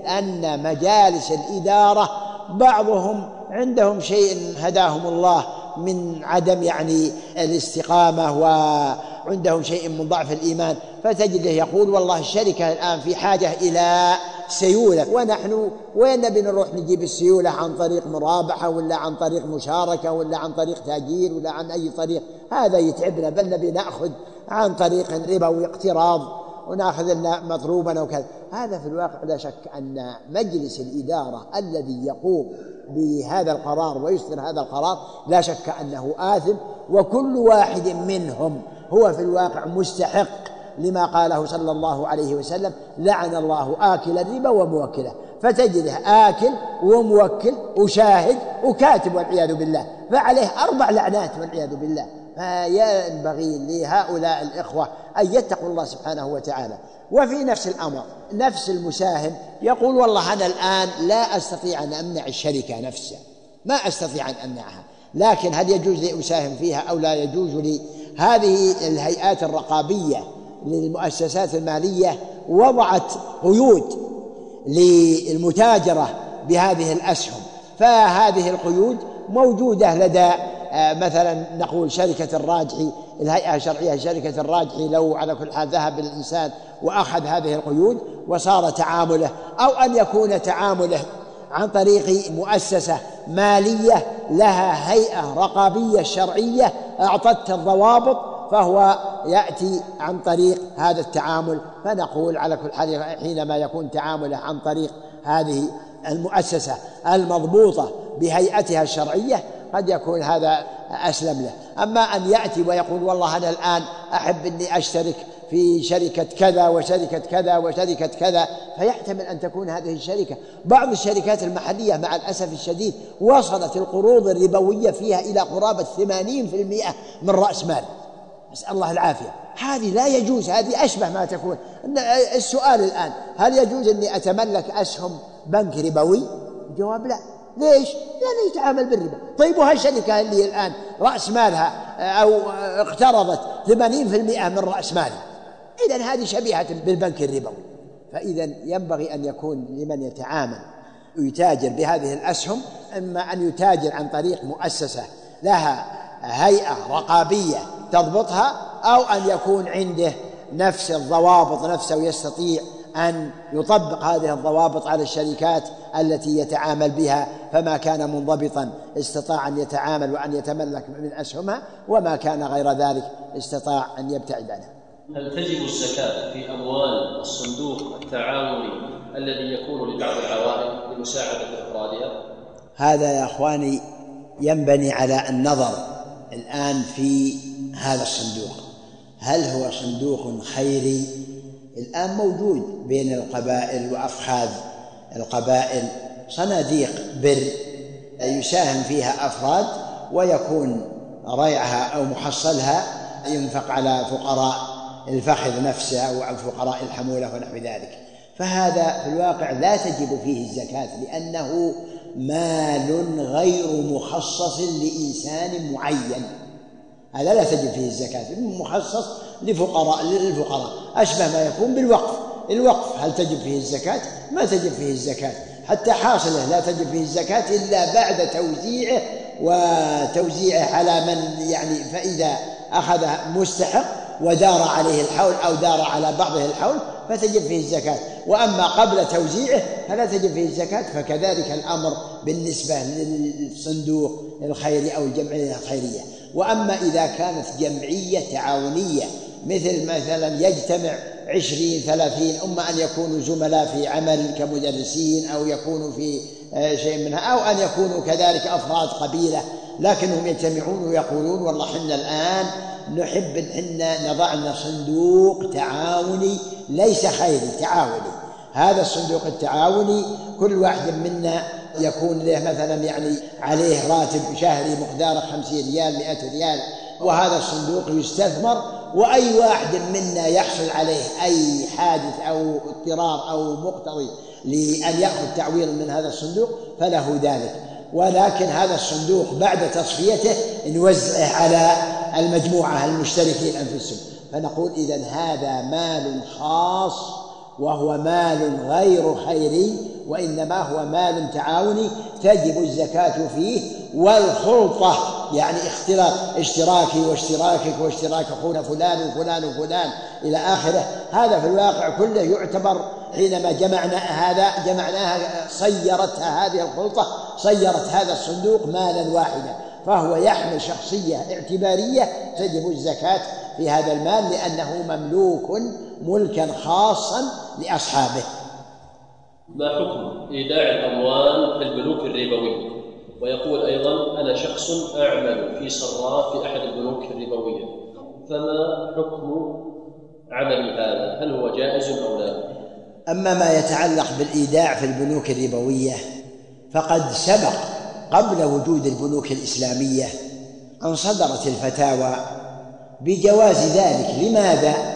أن مجالس الإدارة بعضهم عندهم شيء هداهم الله من عدم يعني الاستقامة وعندهم شيء من ضعف الإيمان، فتجده يقول والله الشركة الآن في حاجة إلى سيولة، ونحن وين نبي نروح نجيب السيولة؟ عن طريق مرابحة ولا عن طريق مشاركة ولا عن طريق تأجير ولا عن أي طريق؟ هذا يتعبنا، بل نبي نأخذ عن طريق ربا واقتراض ونأخذ لنا مطلوبا وكذا. هذا في الواقع لا شك أن مجلس الإدارة الذي يقوم بهذا القرار ويصدر هذا القرار لا شك أنه آثم، وكل واحد منهم هو في الواقع مستحق لما قاله صلى الله عليه وسلم: لعن الله آكل الربا وموكله. فتجده آكل وموكل وشاهد وكاتب والعياذ بالله، فعليه أربع لعنات والعياذ بالله. فينبغي لهؤلاء الإخوة أن يتقوا الله سبحانه وتعالى. وفي نفس الأمر نفس المساهم يقول والله أنا الآن لا أستطيع أن أمنع الشركة نفسها، ما أستطيع أن أمنعها، لكن هل يجوز لي أساهم فيها أو لا يجوز لي؟ هذه الهيئات الرقابية للمؤسسات المالية وضعت قيود للمتاجرة بهذه الأسهم، فهذه القيود موجودة لدى مثلا نقول شركة الراجحي، الهيئة الشرعية شركة الراجحي لو على كل حال ذهب الإنسان وأخذ هذه القيود وصار تعامله، أو أن يكون تعامله عن طريق مؤسسة مالية لها هيئة رقابية شرعية أعطت الضوابط، فهو يأتي عن طريق هذا التعامل. فنقول على كل حال حينما يكون تعامله عن طريق هذه المؤسسة المضبوطة بهيئتها الشرعية قد يكون هذا أسلم له. أما أن يأتي ويقول والله أنا الآن أحب أني أشترك في شركة كذا وشركة كذا وشركة كذا، فيحتمل أن تكون هذه الشركة، بعض الشركات المحلية مع الأسف الشديد وصلت القروض الربوية فيها إلى قرابة ثمانين بالمئة من رأس مال، نسأل الله العافية. هذه لا يجوز، هذه أشبه ما تكون. السؤال الآن هل يجوز أني أتملك أسهم بنك ربوي؟ الجواب لا. ليش؟ لأنه يتعامل بالربا. طيب وهالشركة اللي الآن رأس مالها أو اقترضت ثمانين بالمئة من رأس مالها، إذن هذه شبيهة بالبنك الربوي. فإذا ينبغي أن يكون لمن يتعامل ويتاجر بهذه الأسهم إما أن يتاجر عن طريق مؤسسة لها هيئة رقابية تضبطها، أو أن يكون عنده نفس الضوابط نفسه ويستطيع أن يطبق هذه الضوابط على الشركات التي يتعامل بها، فما كان منضبطا استطاع أن يتعامل وأن يتملك من أسهمها، وما كان غير ذلك استطاع أن يبتعد عنها. هل تجب الزكاة في أموال الصندوق التعاوني الذي يكون لبعض العوائل لمساعدة أفرادها؟ هذا يا أخواني ينبني على النظر الآن في هذا الصندوق، هل هو صندوق خيري؟ الآن موجود بين القبائل وأفخاذ القبائل صناديق بر يساهم فيها أفراد ويكون ريعها أو محصلها ينفق على فقراء الفخذ نفسه أو فقراء الحمولة ونحو ذلك، فهذا في الواقع لا تجب فيه الزكاة لأنه مال غير مخصص لإنسان معين، هذا لا تجب فيه الزكاة، مخصص لفقراء للفقراء، أشبه ما يكون بالوقف. الوقف هل تجب فيه الزكاة؟ ما تجب فيه الزكاة، حتى حاصله لا تجب فيه الزكاة إلا بعد توزيعه وتوزيعه على من يعني، فإذا أخذ مستحق ودار عليه الحول أو دار على بعضه الحول فتجب فيه الزكاة، وأما قبل توزيعه فلا تجب فيه الزكاة. فكذلك الأمر بالنسبة للصندوق الخيري أو الجمعية الخيرية. وأما إذا كانت جمعية تعاونية مثل مثلا يجتمع عشرين ثلاثين، أما أن يكونوا زملاء في عمل كمدرسين أو يكونوا في شيء منها، أو أن يكونوا كذلك أفراد قبيلة لكنهم يجتمعون ويقولون والله حنا الآن نحب أن حنا نضع لنا صندوق تعاوني ليس خيري تعاوني. هذا الصندوق التعاوني كل واحد منا يكون له مثلا يعني عليه راتب شهري مقداره خمسين ريال مئة ريال، وهذا الصندوق يستثمر، وأي واحد منا يحصل عليه أي حادث أو اضطرار أو مقتضي لأن يأخذ تعويض من هذا الصندوق فله ذلك. ولكن هذا الصندوق بعد تصفيته نوزعه على المجموعة المشتركين أنفسهم، فنقول إذن هذا مال خاص وهو مال غير خيري، وإنما هو مال تعاوني تجب الزكاة فيه. والخلطة يعني اختلاط اشتراكي واشتراكك واشتراك أخونا فلان وفلان وفلان إلى آخره، هذا في الواقع كله يعتبر حينما جمعنا هذا جمعناها صيرتها هذه الخلطة صيرت هذا الصندوق مالا واحدا، فهو يحمل شخصية اعتبارية تجب الزكاة في هذا المال لأنه مملوك ملكا خاصا لأصحابه. ما حكم إيداع الأموال في البنوك الربوية؟ ويقول أيضا أنا شخص أعمل في صراف في أحد البنوك الربوية، فما حكم عملي هذا؟ هل هو جائز أو لا؟ أما ما يتعلق بالإيداع في البنوك الربوية فقد سبق قبل وجود البنوك الإسلامية أن صدرت الفتاوى بجواز ذلك. لماذا؟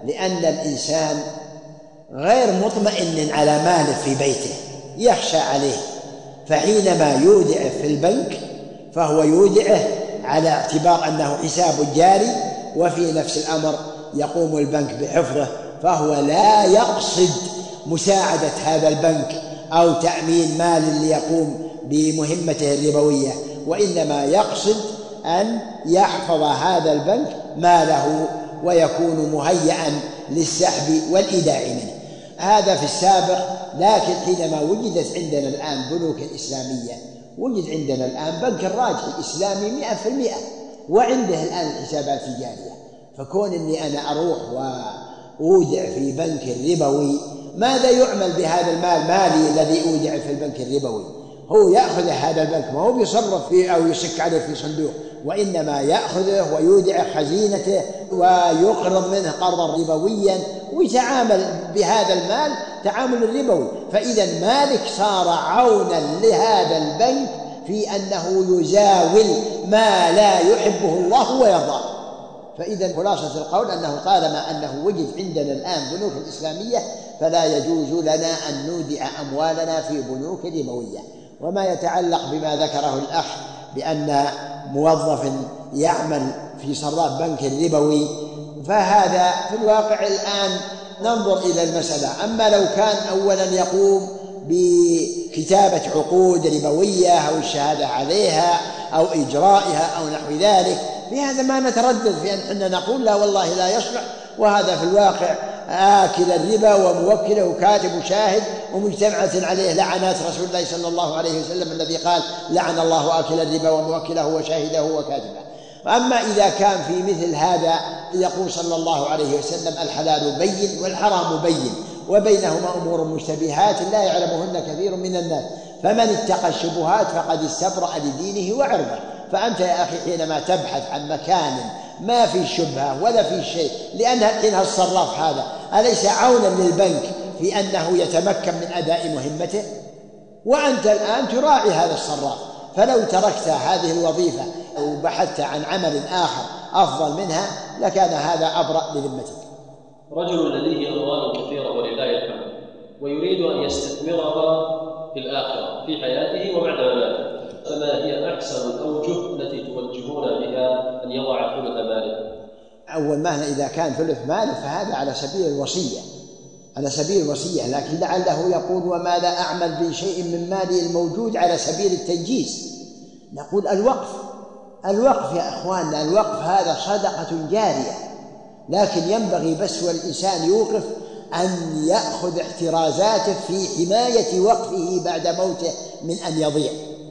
لأن الإنسان غير مطمئن على ماله في بيته، يخشى عليه، فحينما يودعه في البنك فهو يودعه على اعتبار أنه حساب جاري، وفي نفس الأمر يقوم البنك بحفظه، فهو لا يقصد مساعدة هذا البنك أو تأمين مال ليقوم بمهمته الربوية، وإنما يقصد أن يحفظ هذا البنك ماله ويكون مهيئا للسحب والإيداع منه. هذا في السابق، لكن حينما وجدت عندنا الآن بنوك إسلامية، وجد عندنا الآن بنك الراجحي الإسلامي مئة في المئة، وعنده الآن الحسابات الجارية، فكون أني أنا أروح وأودع في بنك الربوي، ماذا يعمل بهذا المال مالي الذي أودع في البنك الربوي؟ هو يأخذ هذا البنك، ما هو بيصرف فيه أو يشك عليه في صندوق، وإنما يأخذه ويودع خزينته ويقرض منه قرضا ربويا ويتعامل بهذا المال تعامل الربوي. فإذا مالك صار عونا لهذا البنك في أنه يزاول ما لا يحبه الله ويرضاه. فإذا خلاصة القول أنه طالما أنه وجد عندنا الآن بنوك إسلامية فلا يجوز لنا أن نودع أموالنا في بنوك ربوية. وما يتعلق بما ذكره الأخ بأن موظف يعمل في صراف بنك ربوي، فهذا في الواقع الآن ننظر إلى المسألة. أما لو كان أولا يقوم بكتابة عقود ربوية أو الشهادة عليها أو إجرائها أو نحو ذلك، بهذا ما نتردد في أن نقول لا والله لا يصلح. وهذا في الواقع آكل الربا وموكله وكاتب وشاهد ومجتمعة عليه لعنات رسول الله صلى الله عليه وسلم الذي قال لعن الله آكل الربا وموكله وشاهده وكاتبه. أما إذا كان في مثل هذا يقول صلى الله عليه وسلم الحلال بين والحرام بين وبينهما أمور مشتبهات لا يعلمهن كثير من الناس، فمن اتقى الشبهات فقد استبرأ لدينه وعرضه. فأنت يا أخي حينما تبحث عن مكان ما في شبهة ولا في شيء، لأن حينها الصراف هذا أليس عونا للبنك في أنه يتمكن من أداء مهمته؟ وأنت الآن تراعي هذا الصراف، فلو تركت هذه الوظيفة وبحثت عن عمل آخر أفضل منها لكان هذا أبرأ لذمتك. رجل لديه أموال كثيرة ولله الحمد ويريد أن يستثمرها في الآخرة في حياته وبعد مماته، فما هي أحسن الأوجه التي توجهون بها أن يضع ثلث ماله؟ أول ما إذا كان ثلث ماله فهذا على سبيل الوصية، على سبيل الوصية، لكن لعله يقول وماذا أعمل بشيء من مالي الموجود على سبيل التنجيز. نقول الوقف، الوقف يا أخواننا، الوقف هذا صدقة جارية، لكن ينبغي بس والإنسان يوقف أن يأخذ احترازاته في حماية وقفه بعد موته من أن يضيع.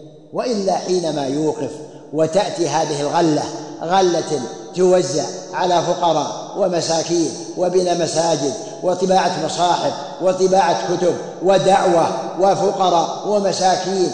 وإلا حينما يوقف وتأتي هذه الغلة غلة توزع على فقراء ومساكين وبناء مساجد وطباعة مصاحف وطباعة كتب ودعوة وفقراء ومساكين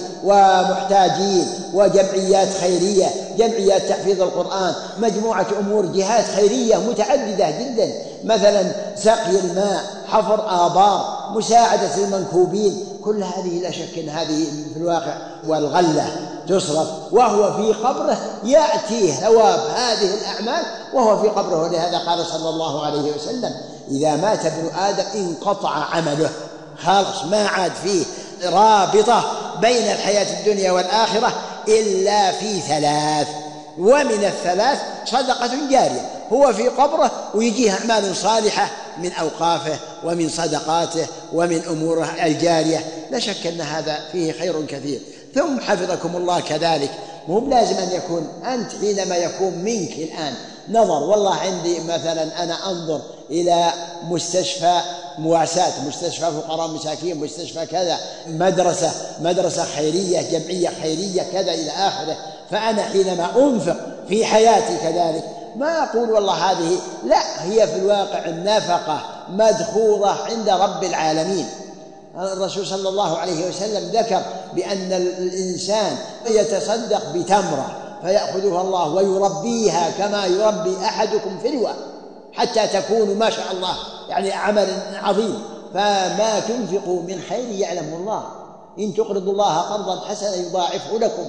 ومحتاجين وجمعيات خيرية، جمعيات تحفيظ القرآن، مجموعة أمور جهات خيرية متعددة جدا، مثلا سقي الماء، حفر آبار، مساعدة المنكوبين، كل هذه لا شك أن هذه في الواقع والغلة تصرف وهو في قبره يأتيه ثواب هذه الأعمال وهو في قبره. ولهذا قال صلى الله عليه وسلم إذا مات ابن آدم انقطع عمله، خالص ما عاد فيه رابطة بين الحياة الدنيا والآخرة إلا في ثلاث، ومن الثلاث صدقة جارية، هو في قبره ويجيه أعمال صالحة من أوقافه ومن صدقاته ومن أموره الجارية، لا شك أن هذا فيه خير كثير. ثم حفظكم الله كذلك مو بلازم أن يكون أنت حينما يكون منك الآن نظر والله عندي مثلا أنا أنظر إلى مستشفى مواساة، مستشفى فقراء مساكين، مستشفى كذا، مدرسة مدرسة خيرية، جمعية خيرية كذا إلى آخره، فأنا حينما أنفق في حياتي كذلك ما أقول والله هذه، لا، هي في الواقع النفقة مدخورة عند رب العالمين. الرسول صلى الله عليه وسلم ذكر بأن الإنسان يتصدق بتمرة فيأخذها الله ويربيها كما يربي أحدكم فلوة حتى تكون ما شاء الله يعني عمل عظيم. فما تنفقوا من خير يعلمه الله، إن تقرضوا الله قرضا حسنا يضاعفه لكم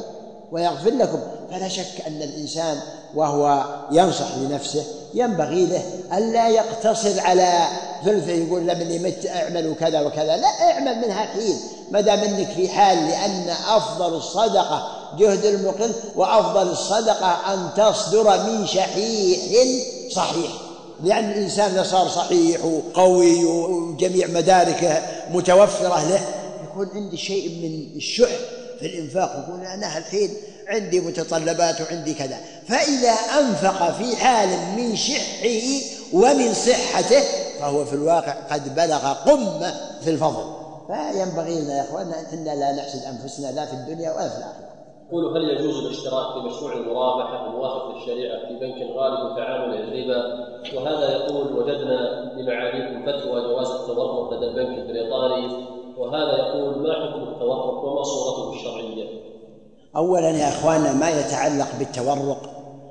ويغفر لكم. فلا شك أن الإنسان وهو ينصح لنفسه ينبغي له ألا يقتصر على ثلثه يقول لمن مت اعملوا كذا وكذا، لا، اعمل منها حين ما دام انك في حال، لأن أفضل الصدقة جهد المقل، وأفضل الصدقة أن تصدر من شحيح صحيح، لأن الإنسان صار صحيح وقوي وجميع مداركه متوفرة له يكون عندي شيء من الشح في الإنفاق، يقول أنا الحين عندي متطلبات وعندي كذا. فإذا أنفق في حال من شحه ومن صحته فهو في الواقع قد بلغ قمة في الفضل. فينبغي لنا يا أخواننا أن لا نحسد أنفسنا لا في الدنيا ولا في الآخرة. يقول: هل يجوز الاشتراك في مشروع المرابحة الموافق للشريعة في بنك غالب تعامل الربا؟ وهذا يقول: وجدنا لمعاليكم فتوى جواز التورق لدى البنك البريطاني. وهذا يقول: ما حكم التورق وما صورته الشرعية؟ أولا يا أخواننا ما يتعلق بالتورق،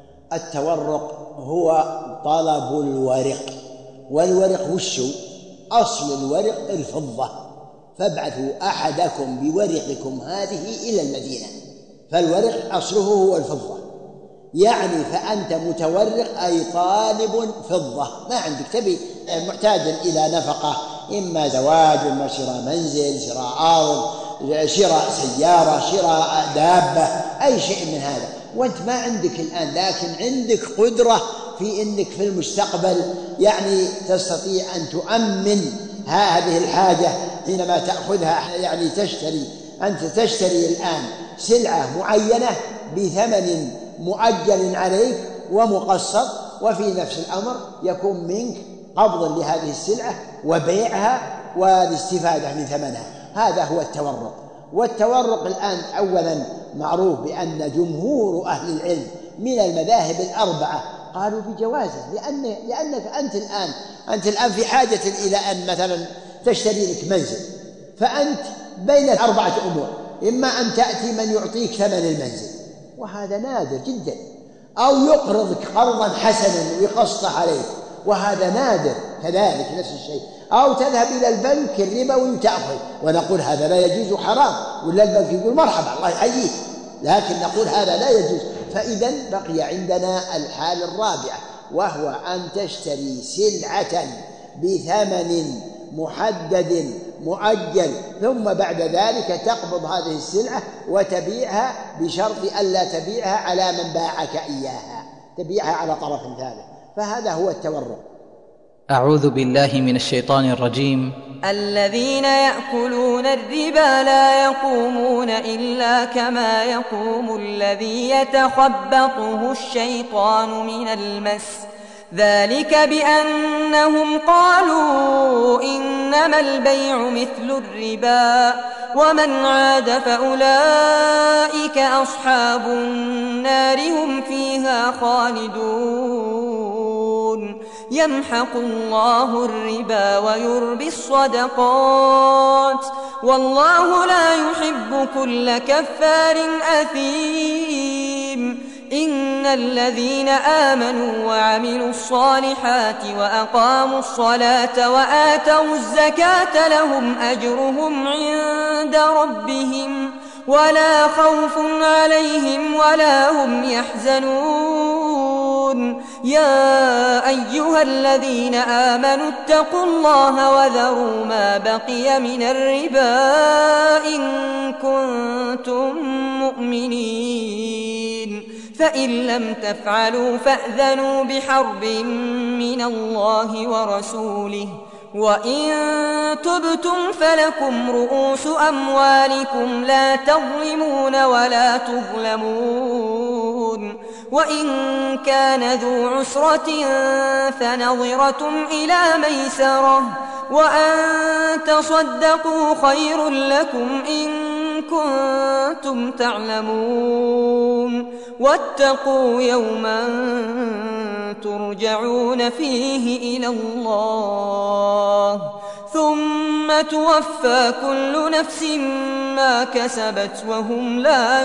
التورق هو طلب الورق، والورق وشو؟ أصل الورق الفضة، فابعثوا أحدكم بورقكم هذه إلى المدينة. فالورق أصله هو الفضة، يعني فأنت متورق أي طالب فضة، ما عندك تبي محتاج إلى نفقة، إما زواج، إما شراء منزل، شراء أرض، شراء سيارة، شراء دابة، أي شيء من هذا، وأنت ما عندك الآن، لكن عندك قدرة في أنك في المستقبل يعني تستطيع أن تؤمن هذه الحاجة حينما تأخذها. يعني تشتري أنت تشتري الآن سلعة معينة بثمن مؤجل عليك ومقسط، وفي نفس الأمر يكون منك قبض لهذه السلعة وبيعها والاستفادة من ثمنها. هذا هو التورق. والتورق الآن أولا معروف بأن جمهور أهل العلم من المذاهب الأربعة قالوا بجوازه، لأن لأنك أنت الآن أنت الآن في حاجة إلى أن مثلا تشتري لك منزل، فأنت بين أربعة أمور: إما أن تأتي من يعطيك ثمن المنزل وهذا نادر جدا، أو يقرضك قرضا حسنا ويقسطه عليك وهذا نادر كذلك نفس الشيء، أو تذهب إلى البنك الربوي وتأخذ، ونقول هذا لا يجوز حرام، ولا البنك يقول مرحبا الله يحييك، لكن نقول هذا لا يجوز. فإذا بقي عندنا الحال الرابعة، وهو أن تشتري سلعة بثمن محدد مؤجل، ثم بعد ذلك تقبض هذه السلعة وتبيعها بشرط ألا تبيعها على من باعك إياها، تبيعها على طرف ثالث. فهذا هو التورق. أعوذ بالله من الشيطان الرجيم. الذين يأكلون الربا لا يقومون إلا كما يقوم الذي يتخبطه الشيطان من المس، ذلك بأنهم قالوا إنما البيع مثل الربا ومن عاد فأولئك أصحاب النار هم فيها خالدون. يمحق الله الربا ويربي الصدقات والله لا يحب كل كفار أثيم. إن الذين آمنوا وعملوا الصالحات وأقاموا الصلاة وآتوا الزكاة لهم أجرهم عند ربهم ولا خوف عليهم ولا هم يحزنون. يا أيها الذين آمنوا اتقوا الله وذروا ما بقي من الربا إن كنتم مؤمنين، فإن لم تفعلوا فأذنوا بحرب من الله ورسوله، وإن تبتم فلكم رؤوس أموالكم لا تظلمون ولا تظلمون. وإن كان ذو عسرة فنظرة إلى ميسرة، وأن تصدقوا خير لكم إن كنتم تعلمون. واتقوا يوما ترجعون فيه إلى الله ثم توفى كل نفس ما كسبت وهم لا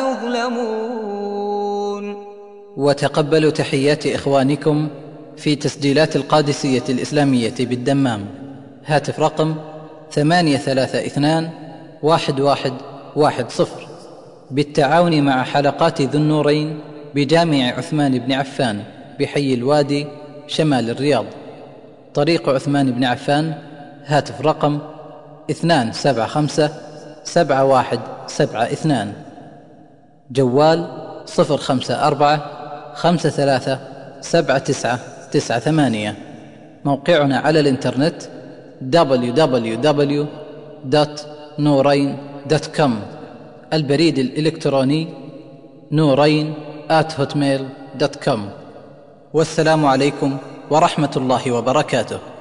يظلمون. وتقبلوا تحيات إخوانكم في تسجيلات القادسية الإسلامية بالدمام. هاتف رقم ثمانية ثلاثة اثنان واحد واحد واحد صفر. بالتعاون مع حلقات ذو النورين بجامع عثمان بن عفان بحي الوادي شمال الرياض. طريق عثمان بن عفان، هاتف رقم اثنان سبعة خمسة سبعة واحد سبعة اثنان، جوال صفر خمسة أربعة خمسة ثلاثة سبعة تسعة تسعة ثمانية. موقعنا على الإنترنت دبليو دبليو دبليو دوت نورين دوت كوم. البريد الإلكتروني نورين آت هوتميل دوت كوم. والسلام عليكم ورحمة الله وبركاته.